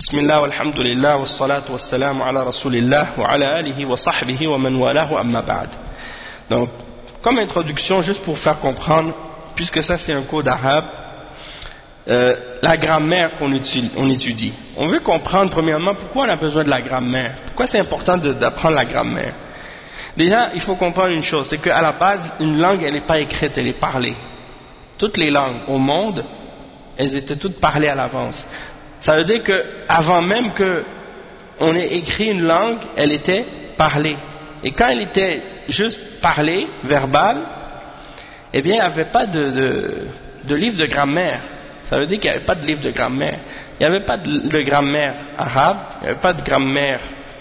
Bismillah, walhamdulillah, wassalatu wassalamu ala rasulillah, wa ala alihi wa sahbihi wa man walahu amma ba'd. Donc, comme introduction, juste pour faire comprendre, puisque ça c'est un cours d'arabe, la grammaire qu'on étudie. On veut comprendre premièrement pourquoi on a besoin de la grammaire. Pourquoi c'est important d'apprendre la grammaire. Déjà, il faut comprendre une chose, c'est qu'à la base, une langue, elle n'est pas écrite, elle est parlée. Toutes les langues au monde, elles étaient toutes parlées à l'avance. Ça veut dire qu'avant même qu'on ait écrit une langue, elle était parlée. Et quand elle était juste parlée, verbale, eh bien, il n'y avait pas de livre de grammaire. Ça veut dire qu'il n'y avait pas de livre de grammaire. Il n'y avait pas de grammaire arabe, il n'y avait pas de grammaire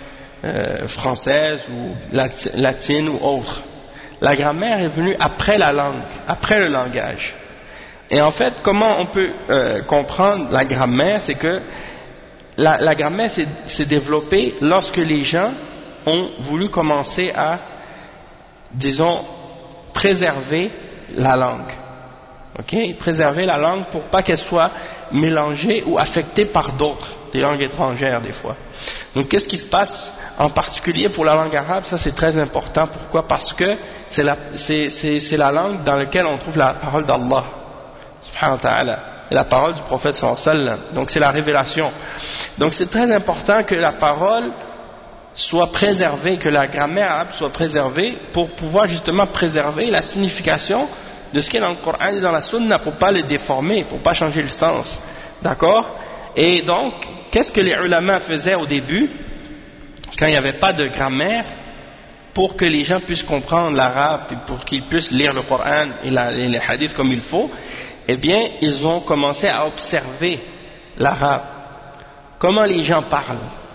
française ou latine ou autre. La grammaire est venue après la langue, après le langage. Et en fait, comment on peut comprendre la grammaire, c'est que la grammaire s'est développée lorsque les gens ont voulu commencer à, disons, préserver la langue. Okay? Préserver la langue pour pas qu'elle soit mélangée ou affectée par d'autres, des langues étrangères des fois. Donc qu'est-ce qui se passe en particulier pour la langue arabe? Ça c'est très important. Pourquoi? Parce que c'est la langue dans laquelle on trouve la parole d'Allah subhanahu wa ta'ala, et la parole du prophète sallallahu alayhi wa sallam. Donc c'est la révélation. Donc c'est très important que la parole soit préservée, que la grammaire arabe soit préservée pour pouvoir justement préserver la signification de ce qui est dans le Coran et dans la Sunna, pour pas les déformer, pour pas changer le sens. D'accord? Et donc, qu'est-ce que les ulama faisaient au début, quand il n'y avait pas de grammaire, pour que les gens puissent comprendre l'arabe et pour qu'ils puissent lire le Coran et les hadiths comme il faut? Eh bien, ils ont commencé à observer l'arabe, comment les gens parlent,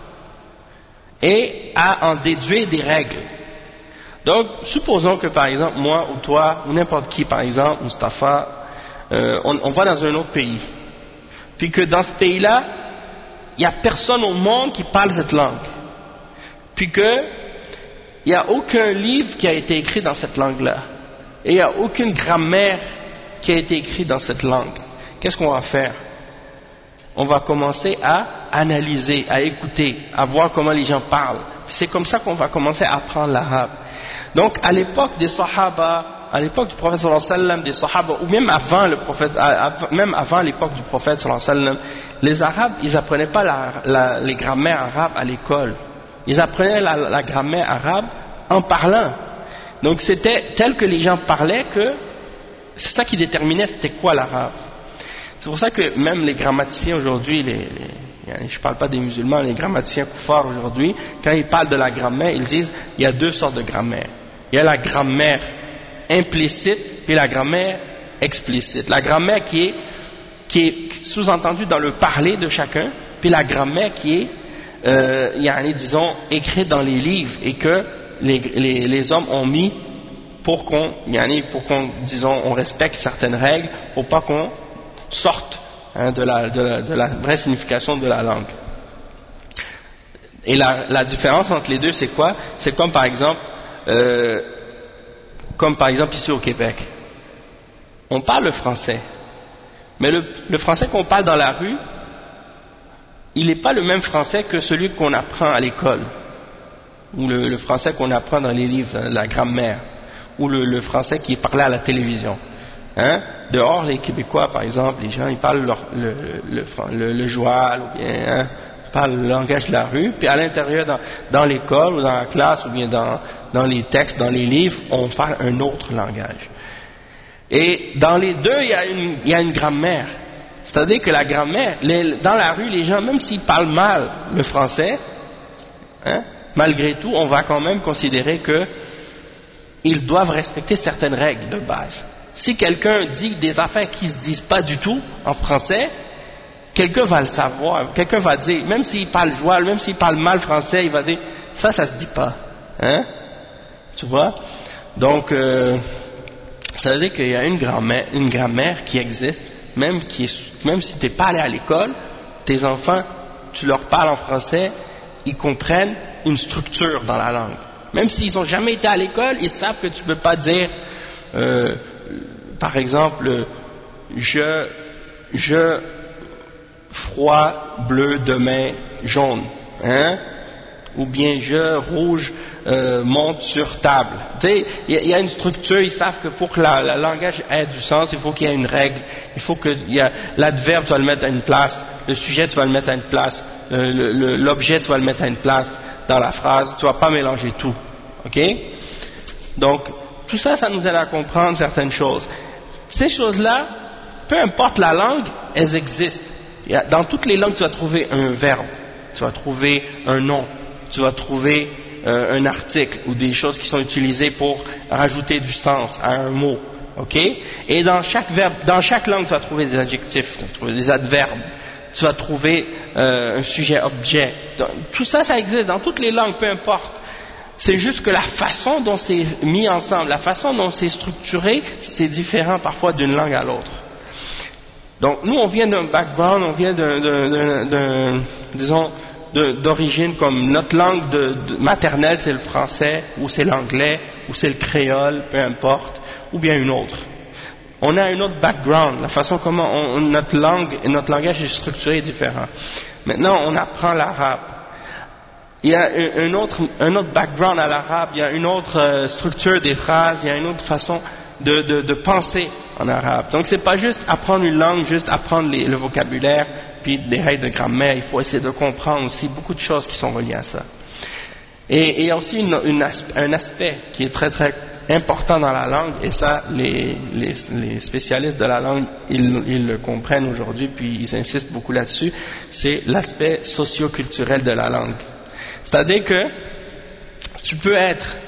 et à en déduire des règles. Donc, supposons que par exemple, moi ou toi, ou n'importe qui, par exemple, Mustapha, on va dans un autre pays, puis que dans ce pays-là, il n'y a personne au monde qui parle cette langue, puis que il n'y a aucun livre qui a été écrit dans cette langue-là, et il n'y a aucune grammaire qui a été écrite dans cette langue. Qu'est-ce qu'on va faire? On va commencer à analyser, à écouter, à voir comment les gens parlent. C'est comme ça qu'on va commencer à apprendre l'arabe. Donc, à l'époque des Sahaba, à l'époque du prophète sallallahu alayhi wa sallam, des Sahaba, ou même avant le prophète, même avant l'époque du prophète sallallahu alayhi wa sallam, les Arabes, ils n'apprenaient pas les grammaires arabes à l'école. Ils apprenaient la grammaire arabe en parlant. Donc, c'était tel que les gens parlaient que c'est ça qui déterminait c'était quoi l'arabe. C'est pour ça que même les grammaticiens aujourd'hui, je ne parle pas des musulmans, les grammaticiens koufars aujourd'hui, quand ils parlent de la grammaire, ils disent il y a deux sortes de grammaire. Il y a la grammaire implicite et la grammaire explicite. La grammaire qui est sous-entendue dans le parler de chacun, puis la grammaire qui est, disons, écrite dans les livres et que les hommes ont mis pour qu'on, disons, on respecte certaines règles, pour pas qu'on sorte de la vraie signification de la langue. Et la différence entre les deux, c'est quoi? C'est comme par exemple ici au Québec, on parle le français, mais le français qu'on parle dans la rue, il n'est pas le même français que celui qu'on apprend à l'école, ou le français qu'on apprend dans les livres, la grammaire, ou le français qui est parlé à la télévision. Dehors, les Québécois, par exemple, les gens, ils parlent le joual, ou bien, ils parlent le langage de la rue, puis à l'intérieur, dans l'école, ou dans la classe, ou bien dans les textes, dans les livres, on parle un autre langage. Et dans les deux, il y a une grammaire. C'est-à-dire que la grammaire, dans la rue, les gens, même s'ils parlent mal le français, malgré tout, on va quand même considérer que ils doivent respecter certaines règles de base. Si quelqu'un dit des affaires qui ne se disent pas du tout en français, quelqu'un va le savoir, quelqu'un va dire, même s'il parle joual, même s'il parle mal français, il va dire, ça se dit pas. Tu vois? Donc, ça veut dire qu'il y a une grammaire qui existe, même si tu n'es pas allé à l'école, tes enfants, tu leur parles en français, ils comprennent une structure dans la langue. Même s'ils n'ont jamais été à l'école, ils savent que tu ne peux pas dire, par exemple, je froid, bleu, demain, jaune. Hein? Ou bien je, rouge, monte sur table. Tu sais, il y a une structure, ils savent que pour que le langage ait du sens, il faut qu'il y ait une règle, il faut que l'adverbe, tu vas le mettre à une place, le sujet, tu vas le mettre à une place, l'objet, tu vas le mettre à une place dans la phrase, tu vas pas mélanger tout. Ok? Donc, tout ça, ça nous aide à comprendre certaines choses. Ces choses-là, peu importe la langue, elles existent. Dans toutes les langues, tu vas trouver un verbe, tu vas trouver un nom, tu vas trouver un article ou des choses qui sont utilisées pour rajouter du sens à un mot. Ok? Et dans chaque verbe, dans chaque langue, tu vas trouver des adjectifs, tu vas trouver des adverbes, tu vas trouver un sujet-objet. Tout ça, ça existe dans toutes les langues, peu importe. C'est juste que la façon dont c'est mis ensemble, la façon dont c'est structuré, c'est différent parfois d'une langue à l'autre. Donc nous, on vient d'un background, on vient disons, d'origine comme notre langue maternelle, c'est le français, ou c'est l'anglais, ou c'est le créole, peu importe, ou bien une autre. On a un autre background, la façon comment notre langue et notre langage est structuré est différent. Maintenant, on apprend l'arabe. Il y a un autre background à l'arabe, il y a une autre structure des phrases, il y a une autre façon de penser en arabe. Donc c'est pas juste apprendre une langue, juste apprendre le vocabulaire, puis des règles de grammaire, il faut essayer de comprendre aussi beaucoup de choses qui sont reliées à ça. Et il y a aussi un aspect qui est très très important dans la langue, et ça les spécialistes de la langue ils le comprennent aujourd'hui, puis ils insistent beaucoup là-dessus, c'est l'aspect socio-culturel de la langue. C'est-à-dire que tu peux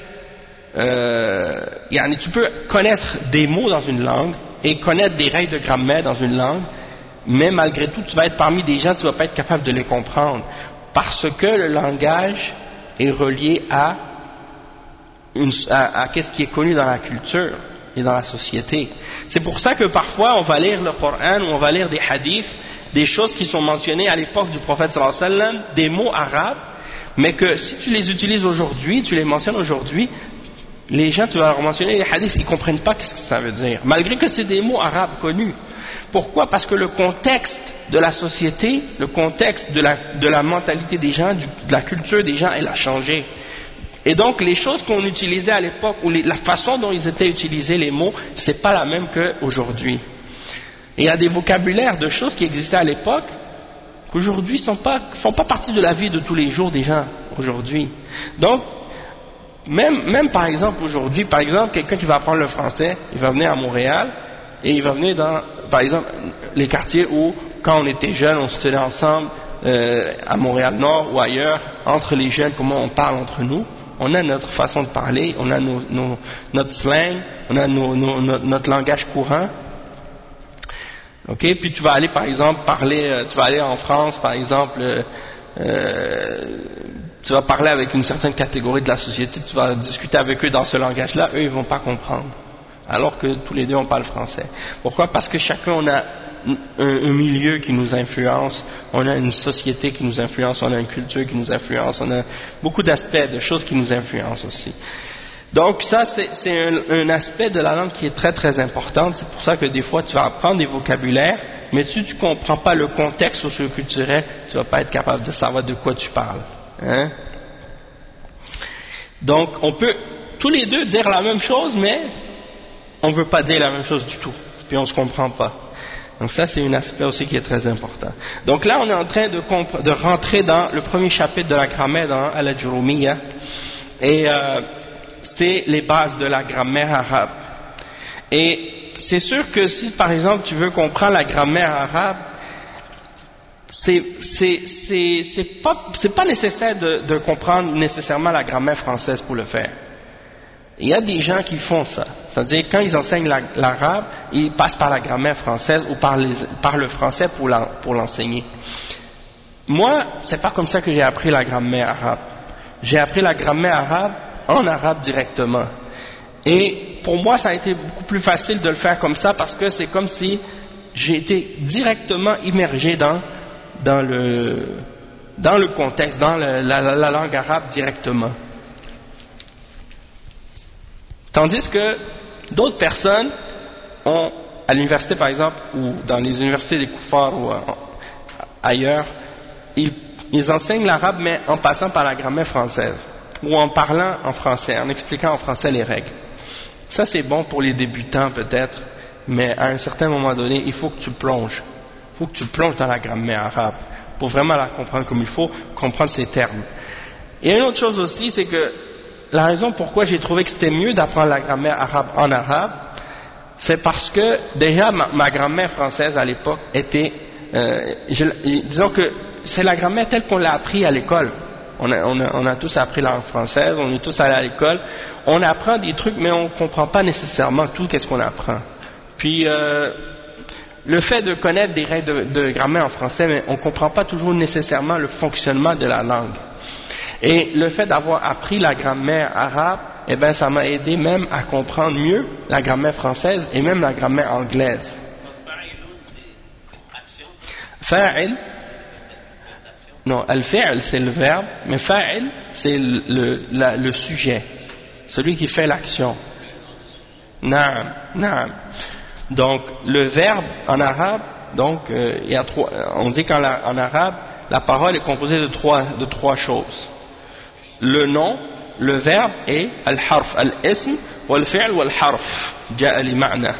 tu peux connaître des mots dans une langue et connaître des règles de grammaire dans une langue, mais malgré tout, tu vas être parmi des gens, tu ne vas pas être capable de les comprendre, parce que le langage est relié à qu'est-ce qui est connu dans la culture et dans la société. C'est pour ça que parfois on va lire le Coran ou on va lire des hadiths, des choses qui sont mentionnées à l'époque du prophète sallallahu alayhi wa sallam, des mots arabes, mais que si tu les utilises aujourd'hui, tu les mentionnes aujourd'hui, les gens, tu vas leur mentionner les hadiths, ils ne comprennent pas ce que ça veut dire, malgré que c'est des mots arabes connus. Pourquoi? Parce que le contexte de la société, le contexte de la mentalité des gens, de la culture des gens, elle a changé. Et donc les choses qu'on utilisait à l'époque, ou la façon dont ils étaient utilisés les mots, c'est pas la même qu'aujourd'hui. Et il y a des vocabulaires de choses qui existaient à l'époque, qu'aujourd'hui font pas partie de la vie de tous les jours des gens aujourd'hui. Donc même par exemple aujourd'hui, par exemple quelqu'un qui va apprendre le français, il va venir à Montréal et il va venir dans par exemple les quartiers où quand on était jeunes on se tenait ensemble à Montréal-Nord ou ailleurs, entre les jeunes, comment on parle entre nous. On a notre façon de parler, on a notre slang, on a notre langage courant. Ok, puis tu vas aller par exemple tu vas aller en France par exemple, tu vas parler avec une certaine catégorie de la société, tu vas discuter avec eux dans ce langage-là, eux ils vont pas comprendre, alors que tous les deux on parle français. Pourquoi? Parce que chacun on a un milieu qui nous influence, on a une société qui nous influence, on a une culture qui nous influence, on a beaucoup d'aspects, de choses qui nous influencent aussi. Donc ça c'est un aspect de la langue qui est très très important. C'est pour ça que des fois tu vas apprendre des vocabulaires, mais si tu ne comprends pas le contexte socio-culturel, tu ne vas pas être capable de savoir de quoi tu parles. Hein? Donc on peut tous les deux dire la même chose, mais on ne veut pas dire la même chose du tout, puis on ne se comprend pas. Donc ça c'est un aspect aussi qui est très important. Donc là on est en train de rentrer dans le premier chapitre de la grammaire dans Al-Ajurumiyya, et c'est les bases de la grammaire arabe. Et c'est sûr que si par exemple tu veux comprendre la grammaire arabe, c'est pas nécessaire de comprendre nécessairement la grammaire française pour le faire. Il y a des gens qui font ça, c'est-à-dire quand ils enseignent l'arabe, ils passent par la grammaire française ou par le français pour l'enseigner. Moi, c'est pas comme ça que j'ai appris la grammaire arabe. J'ai appris la grammaire arabe en arabe directement. Et pour moi, ça a été beaucoup plus facile de le faire comme ça, parce que c'est comme si j'ai été directement immergé dans le contexte, dans la langue arabe directement. Tandis que d'autres personnes ont, à l'université par exemple, ou dans les universités des koufars, ou ailleurs, ils enseignent l'arabe mais en passant par la grammaire française, ou en parlant en français, en expliquant en français les règles. Ça c'est bon pour les débutants peut-être, mais à un certain moment donné, il faut que tu plonges. Il faut que tu plonges dans la grammaire arabe pour vraiment la comprendre comme il faut, comprendre ses termes. Et une autre chose aussi, c'est que la raison pourquoi j'ai trouvé que c'était mieux d'apprendre la grammaire arabe en arabe, c'est parce que déjà ma grammaire française à l'époque était, disons que c'est la grammaire telle qu'on l'a appris à l'école. On a tous appris la langue française, on est tous allés à l'école, on apprend des trucs mais on ne comprend pas nécessairement tout qu'est-ce qu'on apprend. Puis le fait de connaître des règles de grammaire en français, mais on ne comprend pas toujours nécessairement le fonctionnement de la langue. Et le fait d'avoir appris la grammaire arabe, eh ben ça m'a aidé même à comprendre mieux la grammaire française et même la grammaire anglaise. Fa'il, non, al-fi'l c'est le verbe, mais fa'il c'est le sujet, celui qui fait l'action. Na'am, na'am. Donc le verbe en arabe, donc il y a trois, on dit qu'en arabe la parole est composée de trois choses. Le nom, le verbe et al-harf, al-ism, wal-fi'l wal-harf, ja'a li ma'na.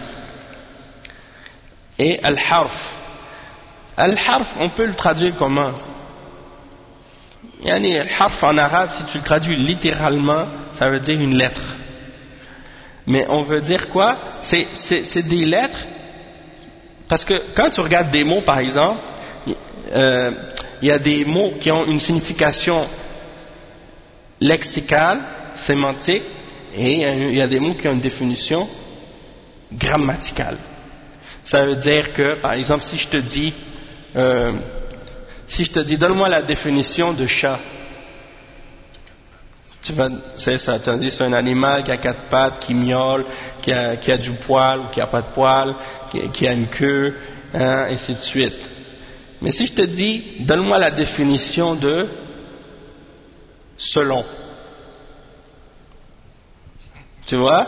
Et al-harf. Al-harf, on peut le traduire comment? Yani, al-harf en arabe, si tu le traduis littéralement, ça veut dire une lettre. Mais on veut dire quoi? C'est des lettres, parce que quand tu regardes des mots par exemple, il y a des mots qui ont une signification lexicale, sémantique, et il y a des mots qui ont une définition grammaticale. Ça veut dire que, par exemple, si je te dis donne-moi la définition de chat, tu vas dire c'est un animal qui a 4 pattes, qui miaule, qui a du poil ou qui a pas de poil, qui a une queue, hein, et ainsi de suite. Mais si je te dis donne-moi la définition de selon, tu vois,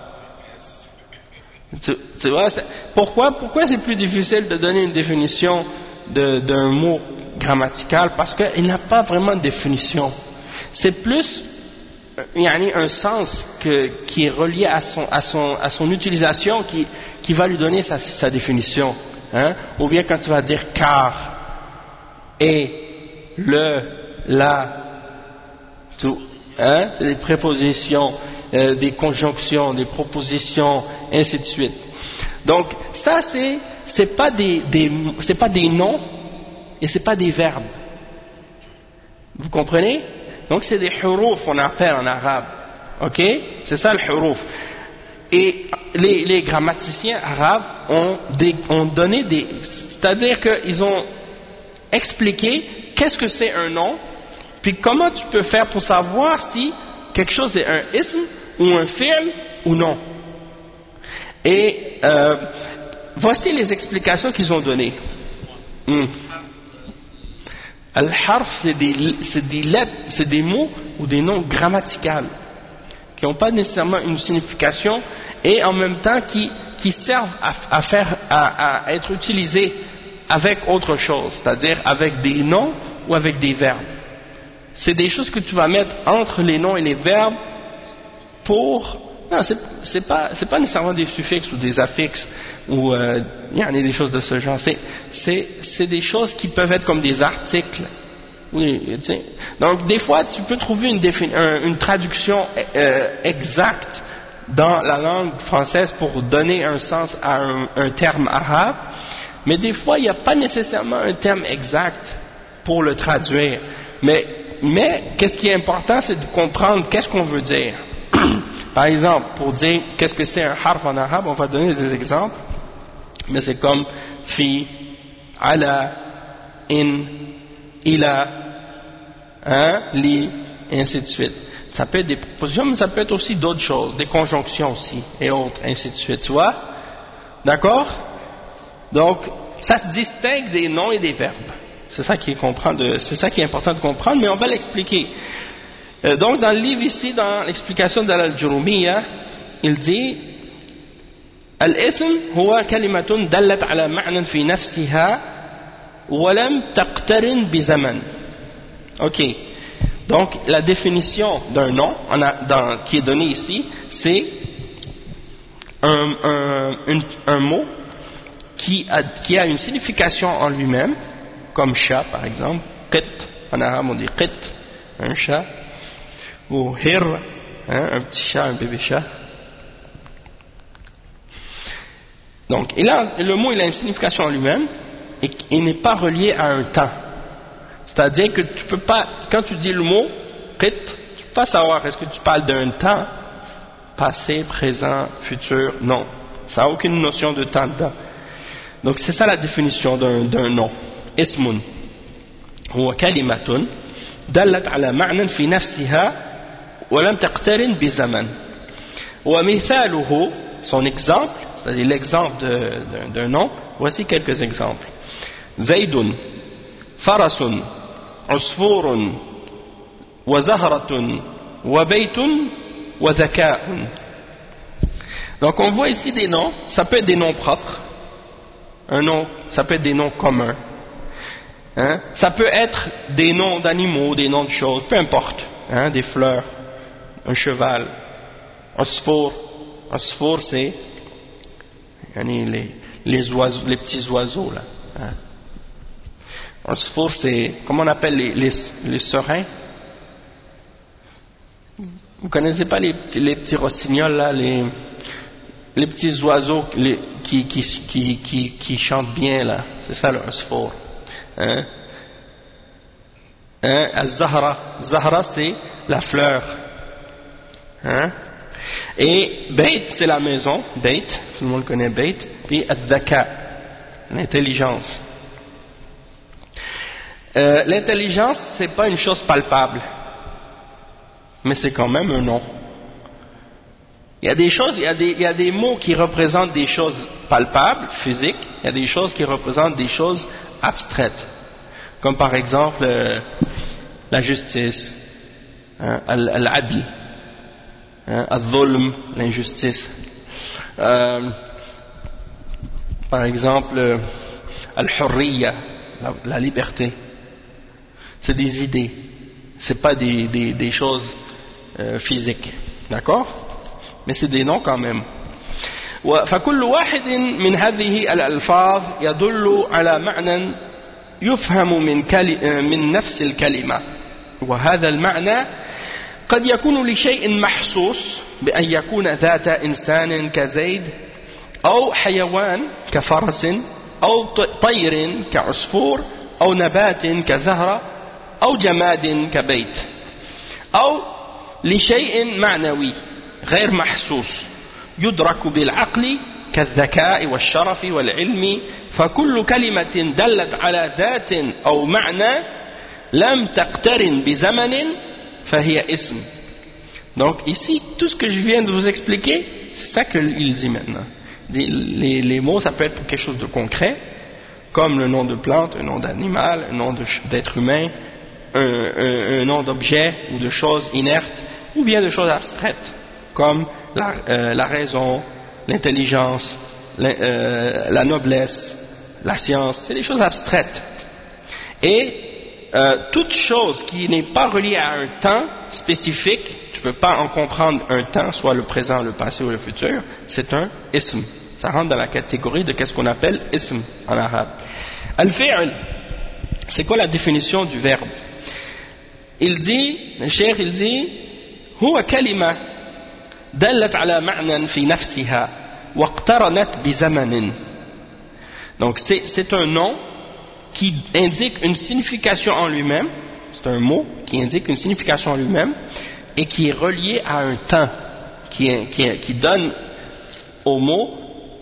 pourquoi c'est plus difficile de donner une définition d'un mot grammatical? Parce qu'il n'a pas vraiment de définition. C'est plus un sens qui est relié à son utilisation qui va lui donner sa définition, hein? Ou bien quand tu vas dire car, et, le, la, tout, hein? C'est des prépositions, des conjonctions, des propositions, ainsi de suite. Donc ça c'est pas des noms et c'est pas des verbes. Vous comprenez? Donc c'est des huruf, on appelle en arabe. Ok? C'est ça le huruf. Et les grammaticiens arabes ont donné c'est-à-dire qu'ils ont expliqué qu'est-ce que c'est un nom, puis comment tu peux faire pour savoir si quelque chose est un ism ou un fi'l ou non. Et voici les explications qu'ils ont données. Al-harf, c'est des mots ou des noms grammaticaux qui n'ont pas nécessairement une signification et en même temps qui servent à être utilisés avec autre chose, c'est-à-dire avec des noms ou avec des verbes. C'est des choses que tu vas mettre entre les noms et les verbes non, c'est pas nécessairement des suffixes ou des affixes ou il y en a des choses de ce genre. C'est des choses qui peuvent être comme des articles. Oui, tu sais. Donc des fois tu peux trouver une traduction exacte dans la langue française pour donner un sens à un terme arabe, mais des fois il n'y a pas nécessairement un terme exact pour le traduire. Mais qu'est-ce qui est important, c'est de comprendre qu'est-ce qu'on veut dire. Par exemple, pour dire qu'est-ce que c'est un harf en arabe, on va donner des exemples, mais c'est comme fi, ala, in, ila, li, et ainsi de suite. Ça peut être des propositions, mais ça peut être aussi d'autres choses, des conjonctions aussi, et autres, ainsi de suite, tu vois? D'accord? Donc, ça se distingue des noms et des verbes. C'est ça qui est important de comprendre, mais on va l'expliquer. Donc dans le livre ici, dans l'explication de l'Al-Jurumiyya, il dit Al-ism huwa kalimatun dallat ala ma'nan fi nafsiha ولم تقترن بزمن. Ok. Donc la définition d'un nom qui est donnée ici, c'est un mot qui a une signification en lui-même, comme chat par exemple, qit, en arabe on dit qit, un chat, ou hir, un petit chat, un bébé chat. Donc le mot il a une signification en lui-même et n'est pas relié à un temps. C'est-à-dire que tu peux pas, quand tu dis le mot qit, tu peux pas savoir est-ce que tu parles d'un temps passé, présent, futur. Non, ça n'a aucune notion de temps dedans. Donc c'est ça la définition d'un nom. Ismun huwa kalimatun dallat ala ma'nan fi nafsiha wa lam taqtarin bi zaman. Wa mithaluhu, son exemple, c'est-à-dire l'exemple d'un nom, voici quelques exemples. Zaydun, farasun, usfurun, wa zahratun, wa baytun, wa zaka'un. Donc on voit ici des noms, ça peut être des noms propres, un nom, ça peut être des noms communs, ça peut être des noms d'animaux, des noms de choses, peu importe, des fleurs, un cheval, usfur, c'est les oiseaux, les petits oiseaux là. Usfur, c'est, comment on appelle les serins? Vous connaissez pas les petits rossignols là, les petits oiseaux qui chantent bien là, c'est ça le usfur. Az-Zahra, c'est la fleur. Et Bayt, c'est la maison, Bayt, tout le monde connaît Bayt, puis Ad-Dhaka, l'intelligence. L'intelligence, c'est pas une chose palpable, mais c'est quand même un nom. Il y a des choses, il y a des mots qui représentent des choses palpables, physiques, il y a des choses qui représentent des choses abstraites, comme par exemple la justice, al-adl, al-dhulm, l'injustice, par exemple al-hurriya, la liberté. C'est des idées, c'est pas des choses physiques, d'accord? Mais c'est des noms quand même. فكل واحد من هذه الألفاظ يدل على معنى يفهم من نفس الكلمة، وهذا المعنى قد يكون لشيء محسوس بأن يكون ذات إنسان كزيد أو حيوان كفرس أو طير كعصفور أو نبات كزهرة أو جماد كبيت، أو لشيء معنوي غير محسوس يدرك بالعقل كالذكاء والشرف والعلم، فكل كلمة دلت على ذات أو معنى لم تقترن بزمن فهي اسم. Donc ici, tout ce que je viens de vous expliquer, c'est ça qu'il dit maintenant. Les mots, ça peut être pour quelque chose de concret, comme le nom de plante, un nom d'animal, un nom d'être humain, un nom d'objet ou de choses inertes, ou bien de choses abstraites, comme la raison, l'intelligence, la noblesse, la science, c'est des choses abstraites. Et toute chose qui n'est pas reliée à un temps spécifique, tu ne peux pas en comprendre un temps, soit le présent, le passé ou le futur, c'est un ism. Ça rentre dans la catégorie de qu'est-ce qu'on appelle ism en arabe. Al-fi'l, c'est quoi la définition du verbe? Il dit, le cheikh il dit, huwa kalima dallat ala ma'nan fi nafsiha waqtaranat bi zamanin. Donc c'est un nom qui indique une signification en lui-même, c'est un mot qui indique une signification en lui-même et qui est relié à un temps, qui donne au mot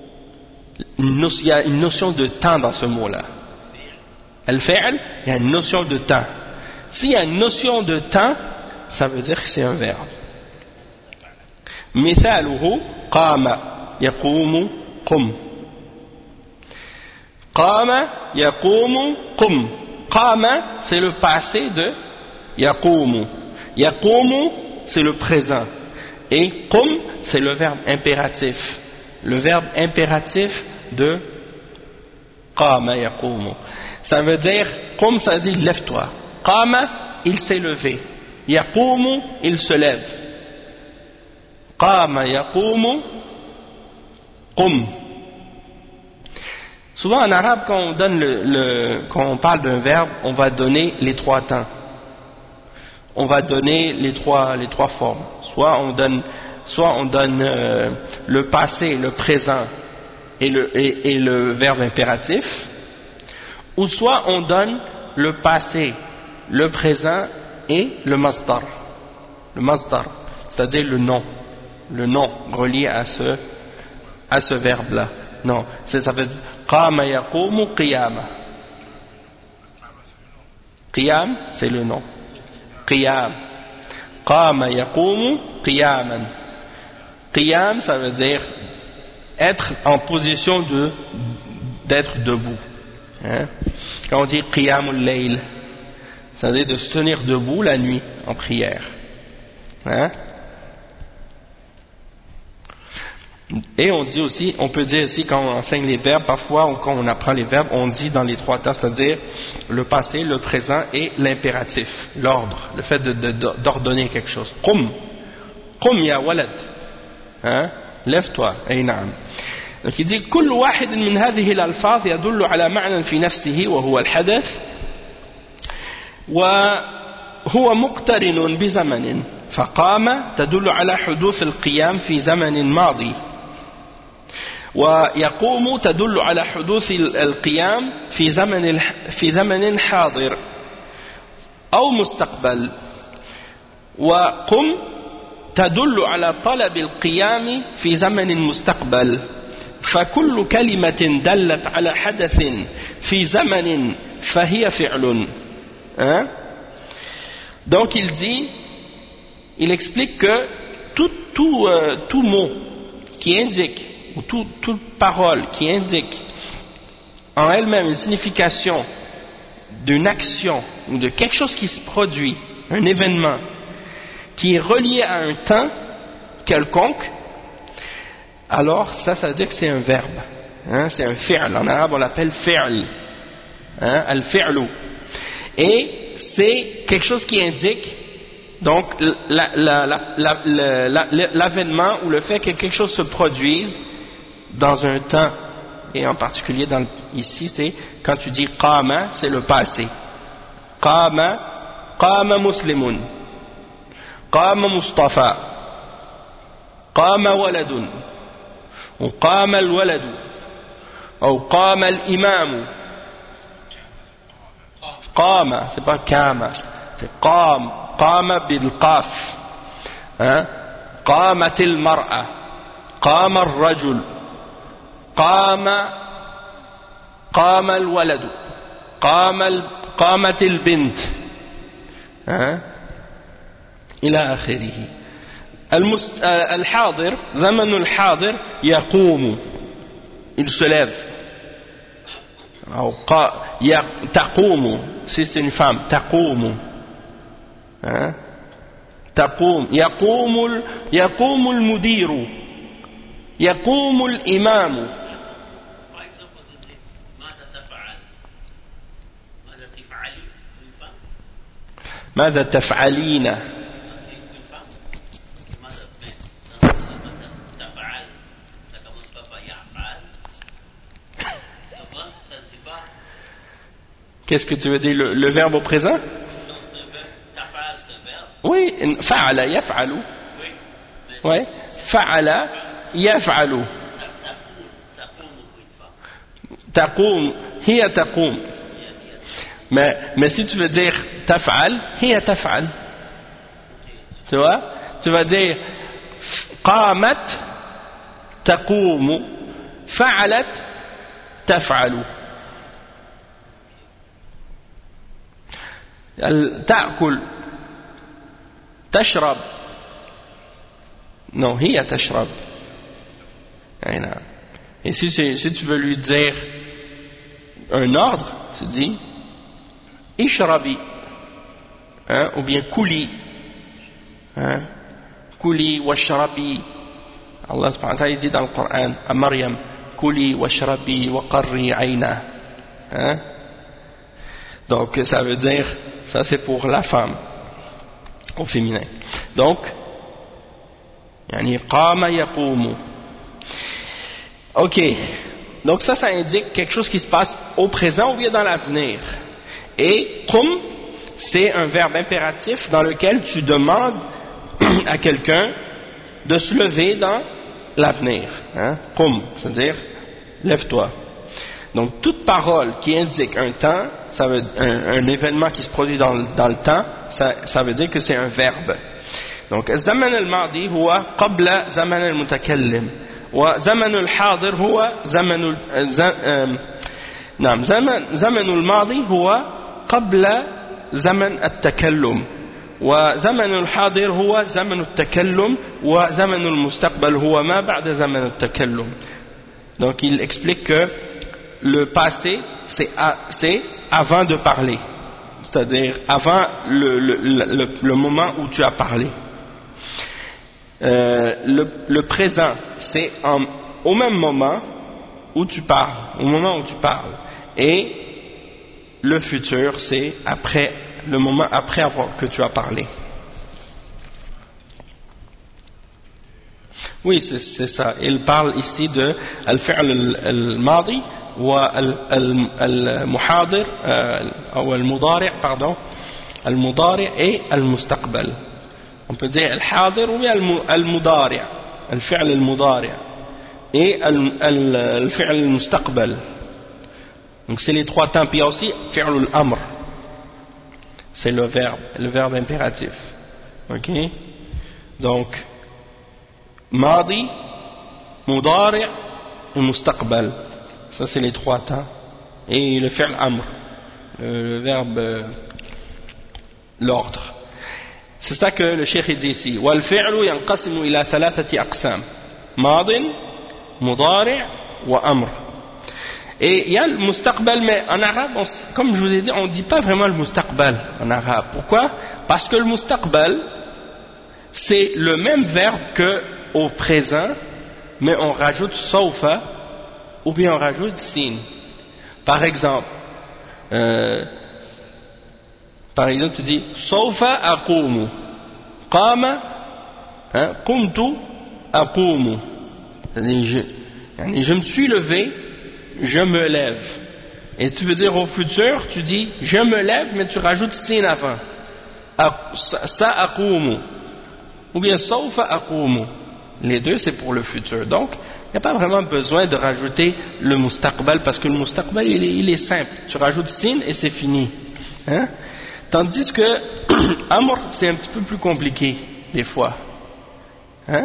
il y a une notion de temps dans ce mot-là. Al-fi'l, il y a une notion de temps. S'il y a une notion de temps, ça veut dire que c'est un verbe. Mithaluhu qama yaqumu qum. Qama yaqumu qum. Qama, c'est le passé de yaqumu. Yaqumu, c'est le présent. Et qum, c'est le verbe impératif. Le verbe impératif de Qama yaqumu. Ça veut dire, qum, ça veut dire lève-toi. Qama, il s'est levé. Yaqumu, il se lève. Qama yaqumu, qum. Souvent en arabe, quand on donne quand on parle d'un verbe, on va donner les trois temps. On va donner les trois formes. Soit on donne le passé, le présent et le verbe impératif, ou soit on donne le passé, le présent et le masdar. Le masdar, c'est-à-dire le nom relié à ce verbe-là. Non, ça veut dire qama yaqumu qiyama. Qiyam, c'est le nom. Qiyam. Qama yaqumu qiyaman. Qiyam, ça veut dire être en position d'être debout. Hein? Quand on dit qiyamul layl, ça veut dire de se tenir debout la nuit en prière. Hein? Et on peut dire aussi quand on enseigne les verbes, parfois quand on apprend les verbes, on dit dans les trois temps, c'est-à-dire le passé, le présent et l'impératif, l'ordre, le fait d'ordonner quelque chose. Qum ya walad, hein? Lève-toi. Ay na'am. Donc il dit كل واحد من هذه الألفاظ يدل على معنى في نفسه وهو الحدث وهو مقترن بزمن فقام تدل على حدوث القيام في زمن ماضي ويقوم تدل على حدوث القيام في زمن حاضر أو مستقبل وقم تدل على طلب القيام في زمن مستقبل فكل كلمة دلت على حدث في زمن فهي فعل. Donc il explique que tout mot qui indique ou toute parole qui indique en elle-même une signification d'une action ou de quelque chose qui se produit, un événement qui est relié à un temps quelconque, alors ça veut dire que c'est un verbe, hein, c'est un fi'l. En arabe on l'appelle fi'l, hein, al-fi'lu, et c'est quelque chose qui indique donc l'avènement ou le fait que quelque chose se produise dans un temps, et en particulier ici c'est quand tu dis qama, c'est le passé. Qama muslimun, qama mustafa, qama waladun, ou qama al-waladu, ou qama al-imamu. Qama, c'est pas kama, c'est qama bil qaf. Qamat al-mar'a, qama al-rajul, qama al-waladu, qamat al-bint, ila akhirih. Al-hadir, zaman al-hadir, yaqumu, il se lève. Taqumu, si c'est une femme, taqumu. تقوم يقوم المدير يقوم الإمام. ماذا تفعلين؟ Qu'est-ce que tu veux dire, le verbe au présent? Oui, fa'ala yaf'alu. Oui, fa'ala yaf'alu. Taqum, hiya taqum. Mais si tu veux dire taf'al, hiya taf'al. Tu vois? Tu vas dire qamat taqumu, fa'alat taf'alu. Ta'kul, تشرب. Non, هي تشرب. Et si tu veux lui dire un ordre, tu dis ishrabi, ou bien kuli, kuli washrabi. Allah subhanahu wa ta'ala dit dans le Coran à Maryam, kuli washrabi wa qarri ayna. Hein? Donc ça veut dire, ça c'est pour la femme, au féminin. Donc, yani qama yaqumu. Ok, donc ça indique quelque chose qui se passe au présent ou bien dans l'avenir. Et qum, c'est un verbe impératif dans lequel tu demandes à quelqu'un de se lever dans l'avenir. Hein? Qum, c'est-à-dire lève-toi. Donc toute parole qui indique un temps, ça veut, un événement qui se produit dans le temps, ça veut dire que c'est un verbe. Donc الزمن الماضي هو قبل زمن المتكلم وزمن الحاضر هو زمن الماضي هو قبل زمن التكلم وزمن الحاضر هو زمن التكلم وزمن المستقبل هو ما بعد زمن التكلم. Donc il explique que le passé c'est avant de parler, c'est-à-dire avant le moment où tu as parlé. Le présent c'est au même moment où tu parles, et le futur c'est après le moment après avoir que tu as parlé. Oui, c'est ça. Il parle ici de al-fi'l al-madi wa al-muhadir ou al-mudari', pardon, al-mudari' et al-mustaqbal. On peut dire al-hadir ou bien al-mudari', al-fi'l al-mudari' et al-fi'l al-mustaqbal. Donc c'est les trois temps. Puis il y a aussi fi'l al-amr. C'est le verbe impératif. Ok? Donc Madi, Mudari' et Mustaqbal. Ça c'est les trois temps. Et le fi'l amr, le verbe, l'ordre. C'est ça que le cheikh dit ici. Wal fi'lu yanqasimu ila thalathati aqsam. Madin, Mudari' wa amr. Et il y a le mustaqbal, mais en arabe, comme je vous ai dit, on ne dit pas vraiment le mustaqbal en arabe. Pourquoi? Parce que le mustaqbal, c'est le même verbe que au présent, mais on rajoute sawfa ou bien on rajoute sin. Par exemple, tu dis sawfa aqumu, qama, qumtu aqumu. Je me suis levé, je me lève. Et tu veux dire au futur, tu dis je me lève, mais tu rajoutes sin avant. Sa aqumu ou bien sawfa aqumu. Les deux c'est pour le futur. Donc il n'y a pas vraiment besoin de rajouter le mustaqbal, parce que le mustaqbal il est simple. Tu rajoutes sin et c'est fini. Hein? Tandis que amr c'est un petit peu plus compliqué des fois. Hein?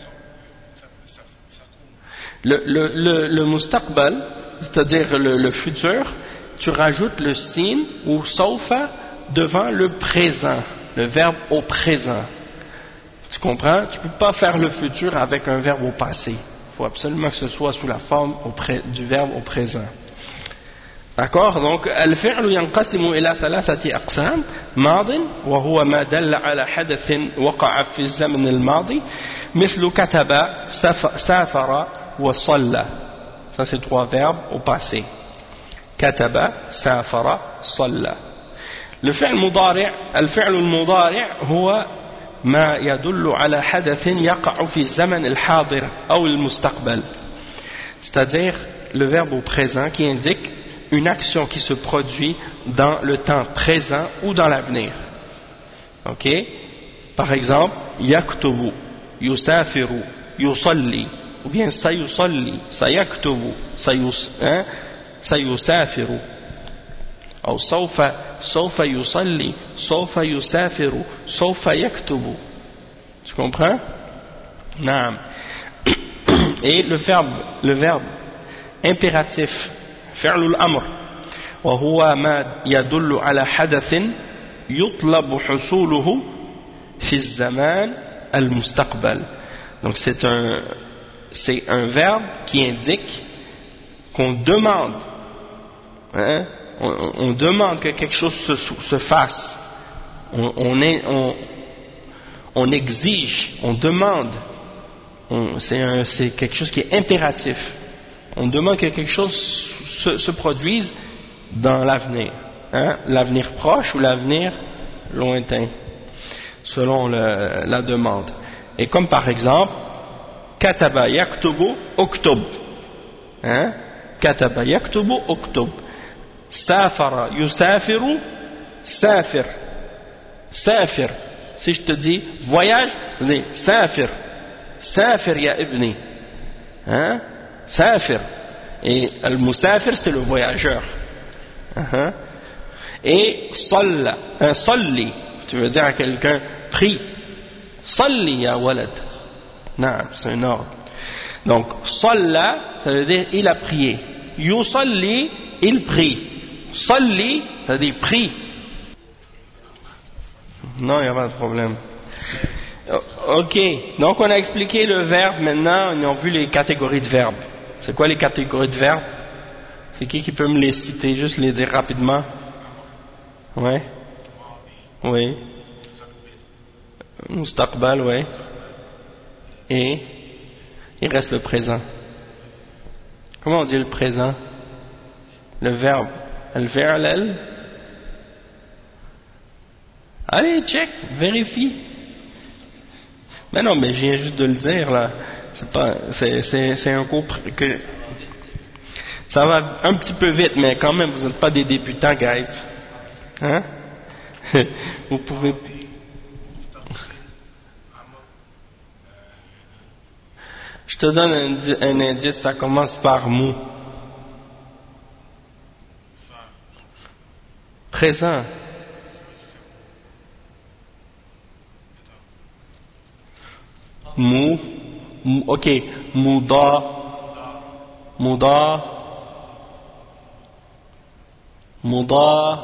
Le mustaqbal, c'est-à-dire le futur, tu rajoutes le sin ou sawfa devant le présent, le verbe au présent. Tu comprends? Tu ne peux pas faire le futur avec un verbe au passé. Il faut absolument que ce soit sous la forme du verbe au présent. D'accord? Donc, al-fi'lu yanqasimu ila thalathati aqsam. Madin, wa huwa ma dalla ala hadathin waqa'a fi az-zaman al-madi, mithlu kataba, safara wa salla. Ça c'est trois verbes au passé. Kataba, safara, salla. Le fi'l mudari', al-fi'l al-mudari' huwa ما يدل على حدث يقع في الزمن الحاضر أو المستقبل. C'est-à-dire le verbe au présent qui indique une action qui se produit dans le temps présent ou dans l'avenir. Ok? Par exemple, yaktubu, yusafiru, yusalli, ou bien sayusalli, sayaktubu, sayusafiru. أو سوف يصلي سوف يسافر سوف يكتب. Tu comprends? نعم. Et le verbe impératif فعل الأمر وهو ما يدل على حدث يطلب حصوله في الزمان المستقبل. Donc c'est un verbe qui indique qu'on demande, hein, on demande que quelque chose se fasse, on exige, on demande, c'est quelque chose qui est impératif. On demande que quelque chose se produise dans l'avenir, hein, l'avenir proche ou l'avenir lointain, selon la demande. Et comme par exemple, kataba yaktubu uktub, hein, kataba yaktubu uktub, safara yusafiru safir, safir. Si je te dis voyage, je dis safir, safir ya ibni, hein, safir. Et al-musafir c'est le voyageur. Et salla, salli, tu veux dire à quelqu'un prie, salli ya walad, non, c'est un ordre. Donc salla, ça veut dire il a prié, yusalli, il prie, salli, ça veut dire prie. Non, il n'y a pas de problème. Ok, donc on a expliqué le verbe. Maintenant on a vu les catégories de verbes. C'est quoi les catégories de verbes? C'est qui peut me les citer, juste les dire rapidement? Ouais. Oui. Mustaqbal, ouais. Et il reste le présent. Comment on dit le présent? Le verbe. Al-fi'l. Allez, check, vérifie. Mais non, mais je viens juste de le dire là. C'est un cours que ça va un petit peu vite, mais quand même, vous n'êtes pas des débutants, guys. Hein? Vous pouvez. Je te donne un indice, ça commence par mou. Présent. Mou. Ok. Mouda. Mouda. Mouda.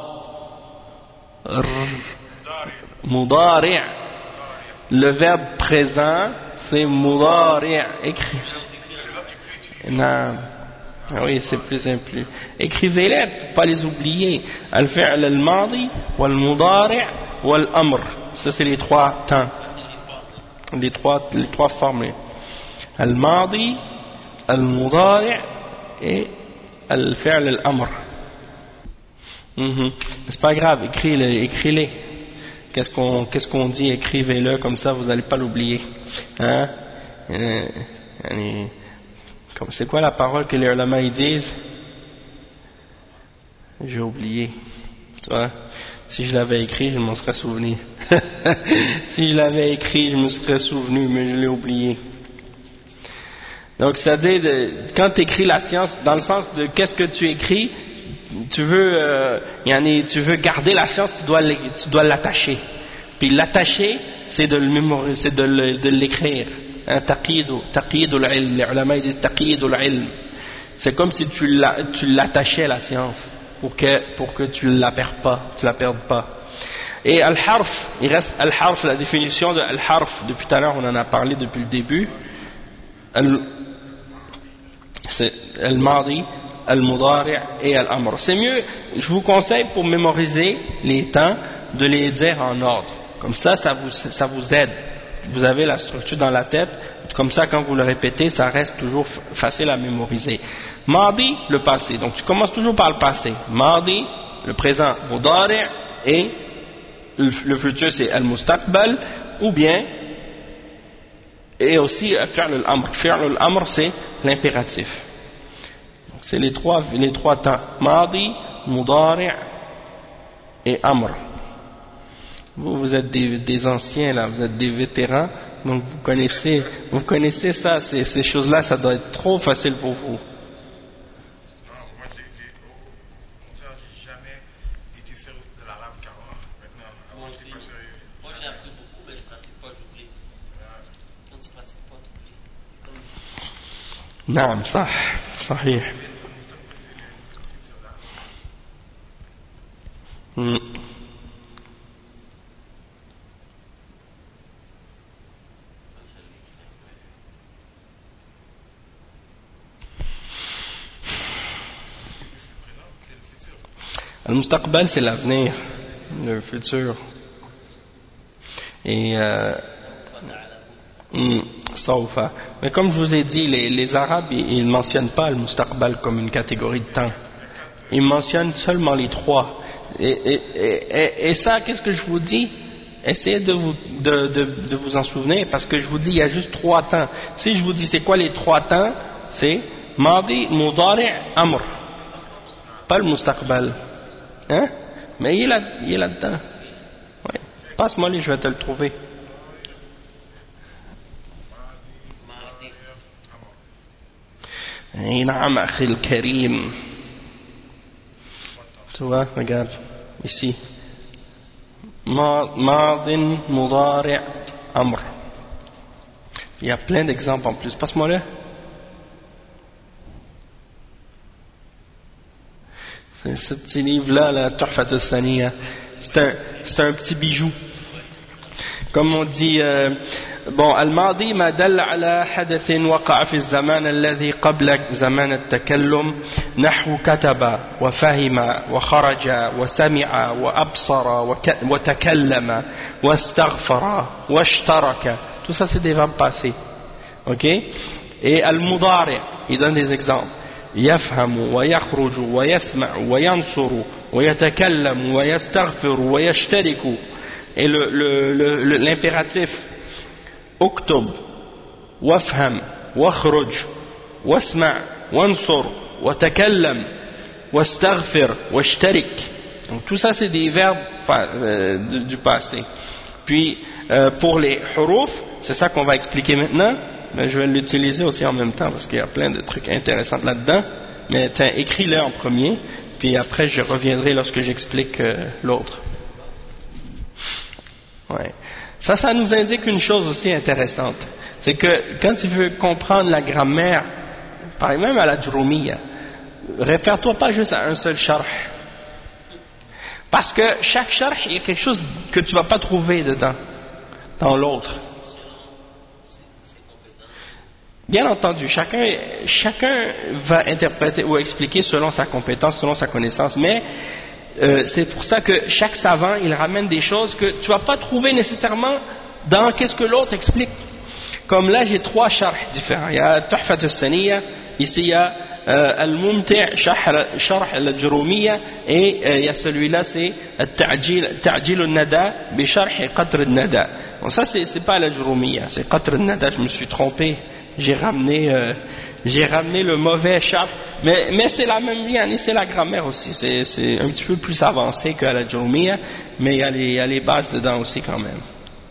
Mudari'. Le verbe présent, c'est mudari'. Écrit. Non. Ah oui, c'est plus simple. Écrivez-les pour pas les oublier. Al-fi'l al-madi, wal-mudari' wal-amr. Ça, c'est les trois temps. Les trois formes. Al-madi, al-mudari' et al-fi'l al-amr. C'est pas grave, écris-les. Qu'est-ce qu'on dit, écrivez-le, comme ça vous n'allez pas l'oublier. Hein? C'est quoi la parole que les ulama ils disent? J'ai oublié. Tu vois? Si je l'avais écrit, je m'en serais souvenu. Si je l'avais écrit, je me serais souvenu, mais je l'ai oublié. Donc, c'est-à-dire, quand tu écris la science, dans le sens de qu'est-ce que tu écris, tu veux garder la science, tu dois l'attacher. Puis l'attacher, c'est de le mémoriser, c'est de l'écrire. Taqiyidul ilm. Les ulama ils disent taqiyidul ilm. C'est comme si tu l'attachais à la science pour que tu la perdes pas. Et al-harf, il reste al-harf, la définition de al-harf, depuis tout à l'heure on en a parlé depuis le début. C'est al-madi, al-mudari' et al-amr. C'est mieux, je vous conseille pour mémoriser les temps de les dire en ordre. Comme ça vous aide. Vous avez la structure dans la tête, comme ça quand vous le répétez, ça reste toujours facile à mémoriser. Madi, le passé. Donc tu commences toujours par le passé. Madi, le présent, mudari' et le futur c'est al-mustaqbal, ou bien, et aussi fi'l al-amr. Fi'l al-amr c'est l'impératif. Donc c'est les trois temps. Madi, mudari' et amr. Vous êtes des anciens là, vous êtes des vétérans, donc vous connaissez ça, ces choses-là, ça doit être trop facile pour vous. Moi, j'ai jamais été sérieux de l'arabe qu'avant. Maintenant, moi aussi. Moi, j'ai appris beaucoup, mais je pratique pas, j'oublie. Quand tu pratiques pas, tu oublies. Naam, sahih. Al-Mustaqbal, c'est l'avenir, le futur. Et Sawfa. Mais comme je vous ai dit, les Arabes, ils ne mentionnent pas Al-Mustaqbal comme une catégorie de temps. Il mentionne seulement les trois. Et ça, qu'est-ce que je vous dis? Essayez de vous en souvenir, parce que je vous dis, il y a juste trois temps. Si je vous dis c'est quoi les trois temps, c'est Madi, Mudari', Amr. Pas le Mustaqbal. Hein? Mais il est là-dedans. Ouais. Passe-moi les, je vais te le trouver. Naam, akhil karim. Tu vois, regarde, ici. Madin, Mudari', Amr. Il y a plein d'exemples en plus. Passe-moi là. C'est ce petit livre-là, la Tuhfat al-Saniya. C'est un petit bijou. Comme on dit, bon, al-Madi ma dalla ala hadathin waqa'a fi az-zaman alladhi qabla zaman at-takallum nahwu kataba wa fahima wa kharaja wa sami'a wa absara wa takallama wa astaghfara wa ishtaraka. Tout ça c'est des verbes passés. OK? Et al-Mudari', il donne des exemples. يفهم ويخرج ويسمع وينصر ويتكلم ويستغفر ويشترك. Et l'impératif اكتب وافهم واخرج واسمع وانصر وتكلم واستغفر واشترك. Donc tout ça c'est des verbes du passé. Puis pour les huruf, c'est ça qu'on va expliquer maintenant. Mais je vais l'utiliser aussi en même temps parce qu'il y a plein de trucs intéressants là-dedans. Mais tiens, écris-le en premier, puis après je reviendrai lorsque j'explique l'autre. Ouais. Ça nous indique une chose aussi intéressante. C'est que quand tu veux comprendre la grammaire, par exemple même à la Jurumiyya, réfère-toi pas juste à un seul sharh. Parce que chaque sharh, il y a quelque chose que tu vas pas trouver dedans, dans l'autre. Bien entendu, chacun va interpréter ou expliquer selon sa compétence, selon sa connaissance, mais c'est pour ça que chaque savant, il ramène des choses que tu vas pas trouver nécessairement dans qu'est-ce que l'autre explique. Comme là, j'ai trois sharh différents. Il y a Tuhfat al-Saniya, ici il y a Al-Mumti' Sharh al-Jurumiyya, et il y a celui-là, c'est Ta'jil al-Nada bi Sharh Qatr al-Nada. Bon, ça c'est pas la Jurumiyya, c'est Qatr al-Nada, je me suis trompé. J'ai ramené le mauvais sharh, mais c'est la même ligne, c'est la grammaire aussi, c'est un petit peu plus avancé qu'à la Jurumiyya, mais il y a les bases dedans aussi quand même.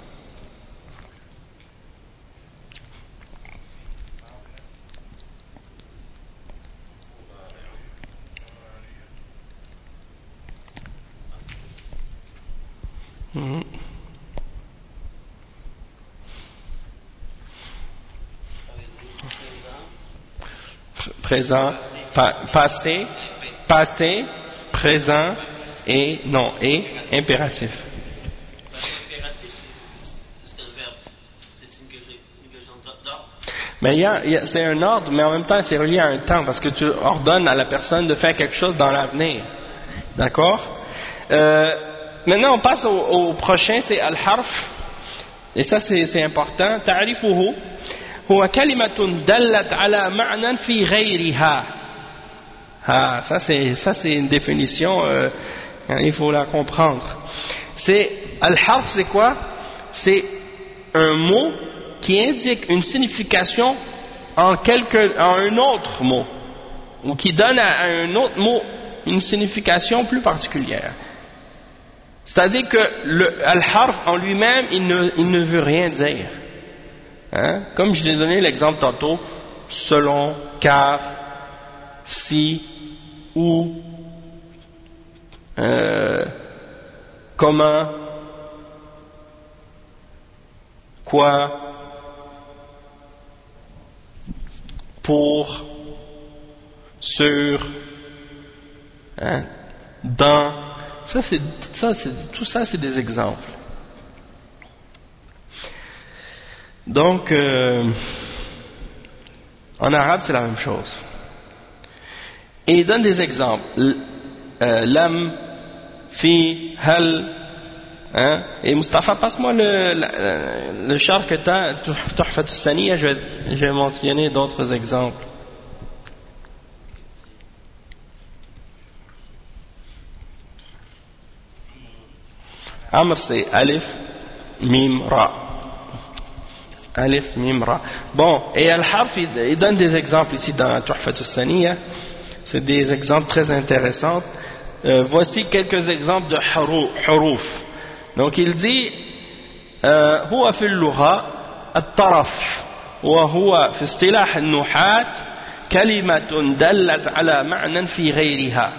Présent, passé, présent et impératif. Impératif, c'est un verbe, c'est une question d'ordre. Mais c'est un ordre, mais en même temps c'est relié à un temps, parce que tu ordonnes à la personne de faire quelque chose dans l'avenir. D'accord? Maintenant on passe au prochain, c'est al-harf, et ça c'est important. Ta'rifuhu هو كلمة دلت على معنى في غيرها. Ça c'est une définition, il faut la comprendre. C'est al-harf, c'est quoi? C'est un mot qui indique une signification en un autre mot, ou qui donne à un autre mot une signification plus particulière. C'est-à-dire que al-harf en lui-même, il ne veut rien dire. Hein? Comme je t'ai donné l'exemple tantôt, selon, car, si, ou, comment, quoi, pour, sur, hein? Dans. Tout ça c'est des exemples. Donc, en arabe, c'est la même chose. Et il donne des exemples. Lam, fi, hal. Hein? Et Mustafa, passe-moi le char que tu as, Tuhfat al-Saniya, je vais mentionner d'autres exemples. Amr c'est alif, mim, ra. Alif, mim, ra. Bon, et al-harf, il donne des exemples ici dans Tuhfat al-Saniyya. C'est des exemples très intéressants. Voici quelques exemples de huruf. Donc il dit هو في اللغة الطرف وهو في اصطلاح النحاة كلمة دلت على معنى في غيرها.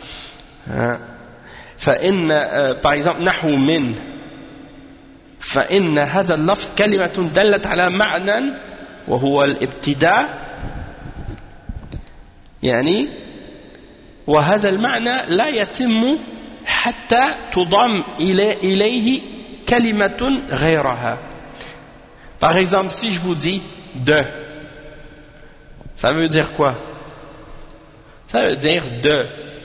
فإن par exemple نحو من فإن هذا اللفظ كلمة دلت على معنى وهو الابتداء يعني وهذا المعنى لا يتم حتى تضم إليه كلمة غيرها. Par exemple, si je vous dis de, ça veut dire quoi? Ça veut dire de.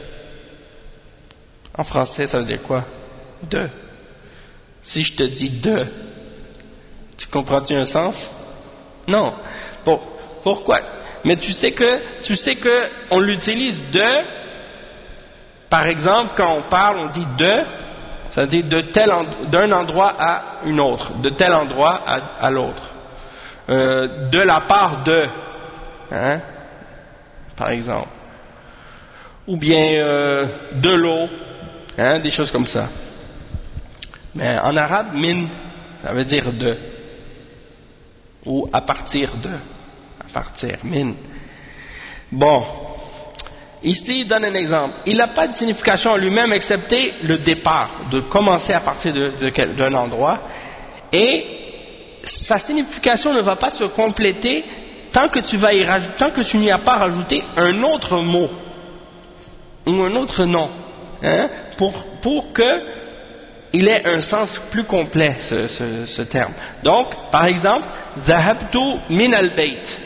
En français, ça veut dire quoi? De. Si je te dis de, tu comprends-tu un sens? Non. Bon, pourquoi? Mais tu sais que on l'utilise de. Par exemple, quand on parle, on dit de, ça veut dire d'un endroit à une autre, de tel endroit à l'autre. De la part de, hein, par exemple. Ou bien de l'eau, hein, des choses comme ça. Mais en arabe, min, ça veut dire de. Ou à partir de. À partir, min. Bon. Ici, il donne un exemple. Il n'a pas de signification en lui-même excepté le départ, de commencer à partir d'un endroit. Et sa signification ne va pas se compléter tant que tu n'y as pas rajouté un autre mot ou un autre nom, hein, pour que il ait un sens plus complet, ce terme. Donc, par exemple, ذهبت من البيت.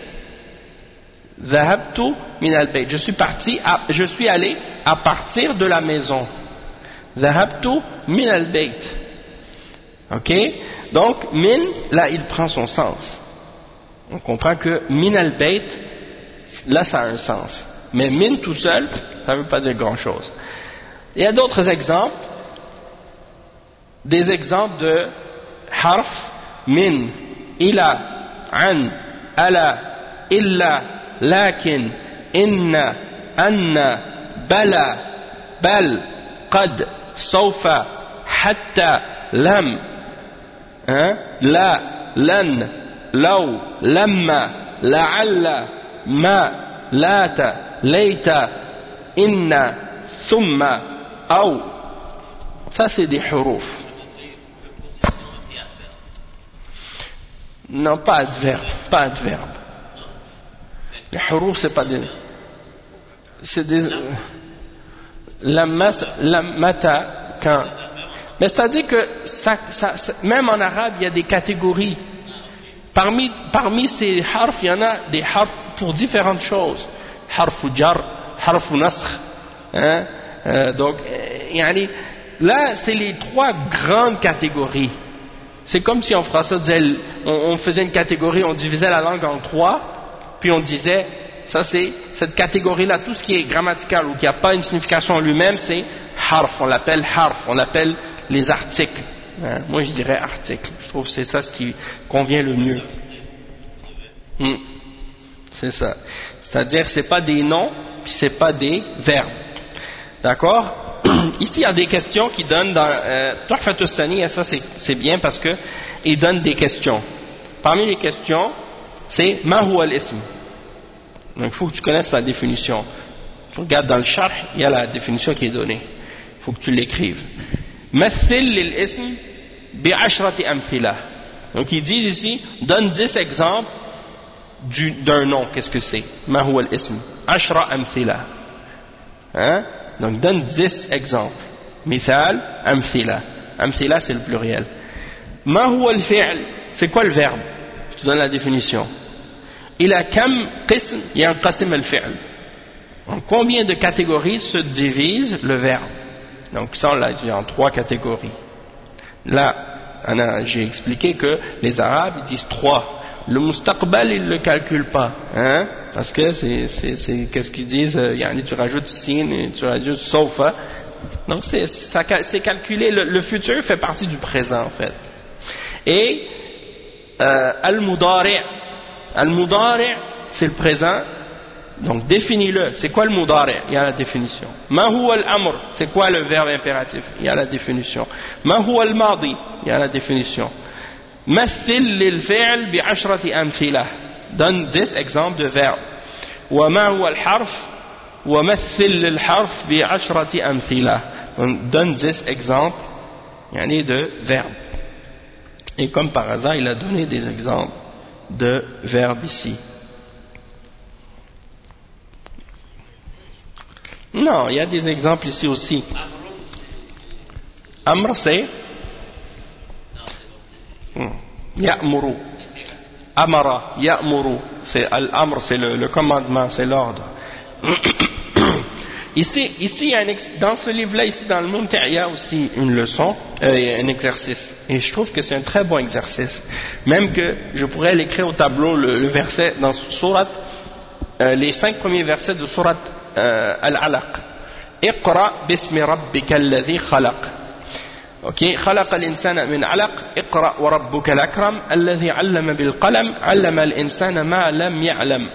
ذهبت من البيت. Je suis allé à partir de la maison. ذهبت من البيت. Ok? Donc, min, là, il prend son sens. On comprend que min al-bayt, là, ça a un sens. Mais min tout seul, ça ne veut pas dire grand-chose. Il y a d'autres exemples. Des exemples de harf, min, ila, an, ala, illa, lakin, inna, anna, bala, bal, qad, sawfa, hatta, lam, la, lan, law, lamma, la'alla, ma, lata, layta, inna, thumma, aw. Ça c'est des huruf. Non, pas adverbe, pas adverbe. Les huruf c'est pas des... C'est des... Lammata, quand... Mais c'est-à-dire que même en arabe, il y a des catégories. Parmi ces harfs, il y en a des harfs pour différentes choses. Harfu jar, harfu nasr. Hein? Donc, là, c'est les trois grandes catégories. C'est comme si en français, on faisait une catégorie, on divisait la langue en trois, puis on disait, ça c'est cette catégorie-là, tout ce qui est grammatical ou qui n'a pas une signification en lui-même, c'est harf, on l'appelle harf, on l'appelle les articles. Hein? Moi je dirais article, je trouve que c'est ça ce qui convient le mieux. C'est ça. C'est-à-dire c'est pas des noms, puis c'est pas des verbes. D'accord? Ici il y a des questions qui donnent dans Tuhfat al-Saniyya, et ça c'est bien parce que il donne des questions. Parmi les questions, c'est Ma huwa al-ism. Donc il faut que tu connaisses la définition. Tu regardes dans le sharh, il y a la définition qui est donnée. Il faut que tu l'écrives. Mathil lil-ism bi-ashrati amthila. Donc ils disent ici, donne 10 exemples d'un nom. Qu'est-ce que c'est? Ma huwa al-ism. Ashra amthila. Hein? Donc donne 10 exemples. Mithal, amthila. Amthila c'est le pluriel. Ma huwa al-fi'l. C'est quoi le verbe? Tu donnes la définition. Ila kam qism yanqasim al-fi'l. En combien de catégories se divise le verbe? Donc ça on l'a dit en 3 catégories. Là, j'ai expliqué que les Arabes ils disent 3. Le mustaqbal ils ne le calculent pas, hein? Parce que c'est qu'est-ce qu'ils disent, tu rajoutes sin et tu rajoutes sawfa, Donc c'est calculé, le futur fait partie du présent en fait. Et al-mudari', c'est le présent, donc définis-le. C'est quoi le mudari'? Il y a la définition. Ma huwa al-amr, c'est quoi le verbe impératif? Il y a la définition. Ma huwa al-madi, il y a la définition. Mathil lil-fi'l bi 'ashrati amthilah, donne 10 exemples de verbes. Wa ma huwa al-harf wa mathil lil-harf bi 'ashrati amthilah, donne 10 exemples de verbes. Et comme par hasard, il a donné des exemples de verbes ici. Non, il y a des exemples ici aussi. Amr, c'est Ya'muru. Amara, Ya'muru. C'est Al-Amr, c'est le commandement, c'est l'ordre. Ici, dans ce livre-là, ici dans le Mumti', il y a aussi une leçon, un exercice. Et je trouve que c'est un très bon exercice. Même que je pourrais l'écrire au tableau, le verset dans Surat, les 5 premiers versets de Surat Al-Alaq. Iqra bismi rabbika alladhi khalaq. Ok, خلق الإنسان من علق اقرأ وربك الأكرم الذي علم بالقلم علم الإنسان ما لم يعلم.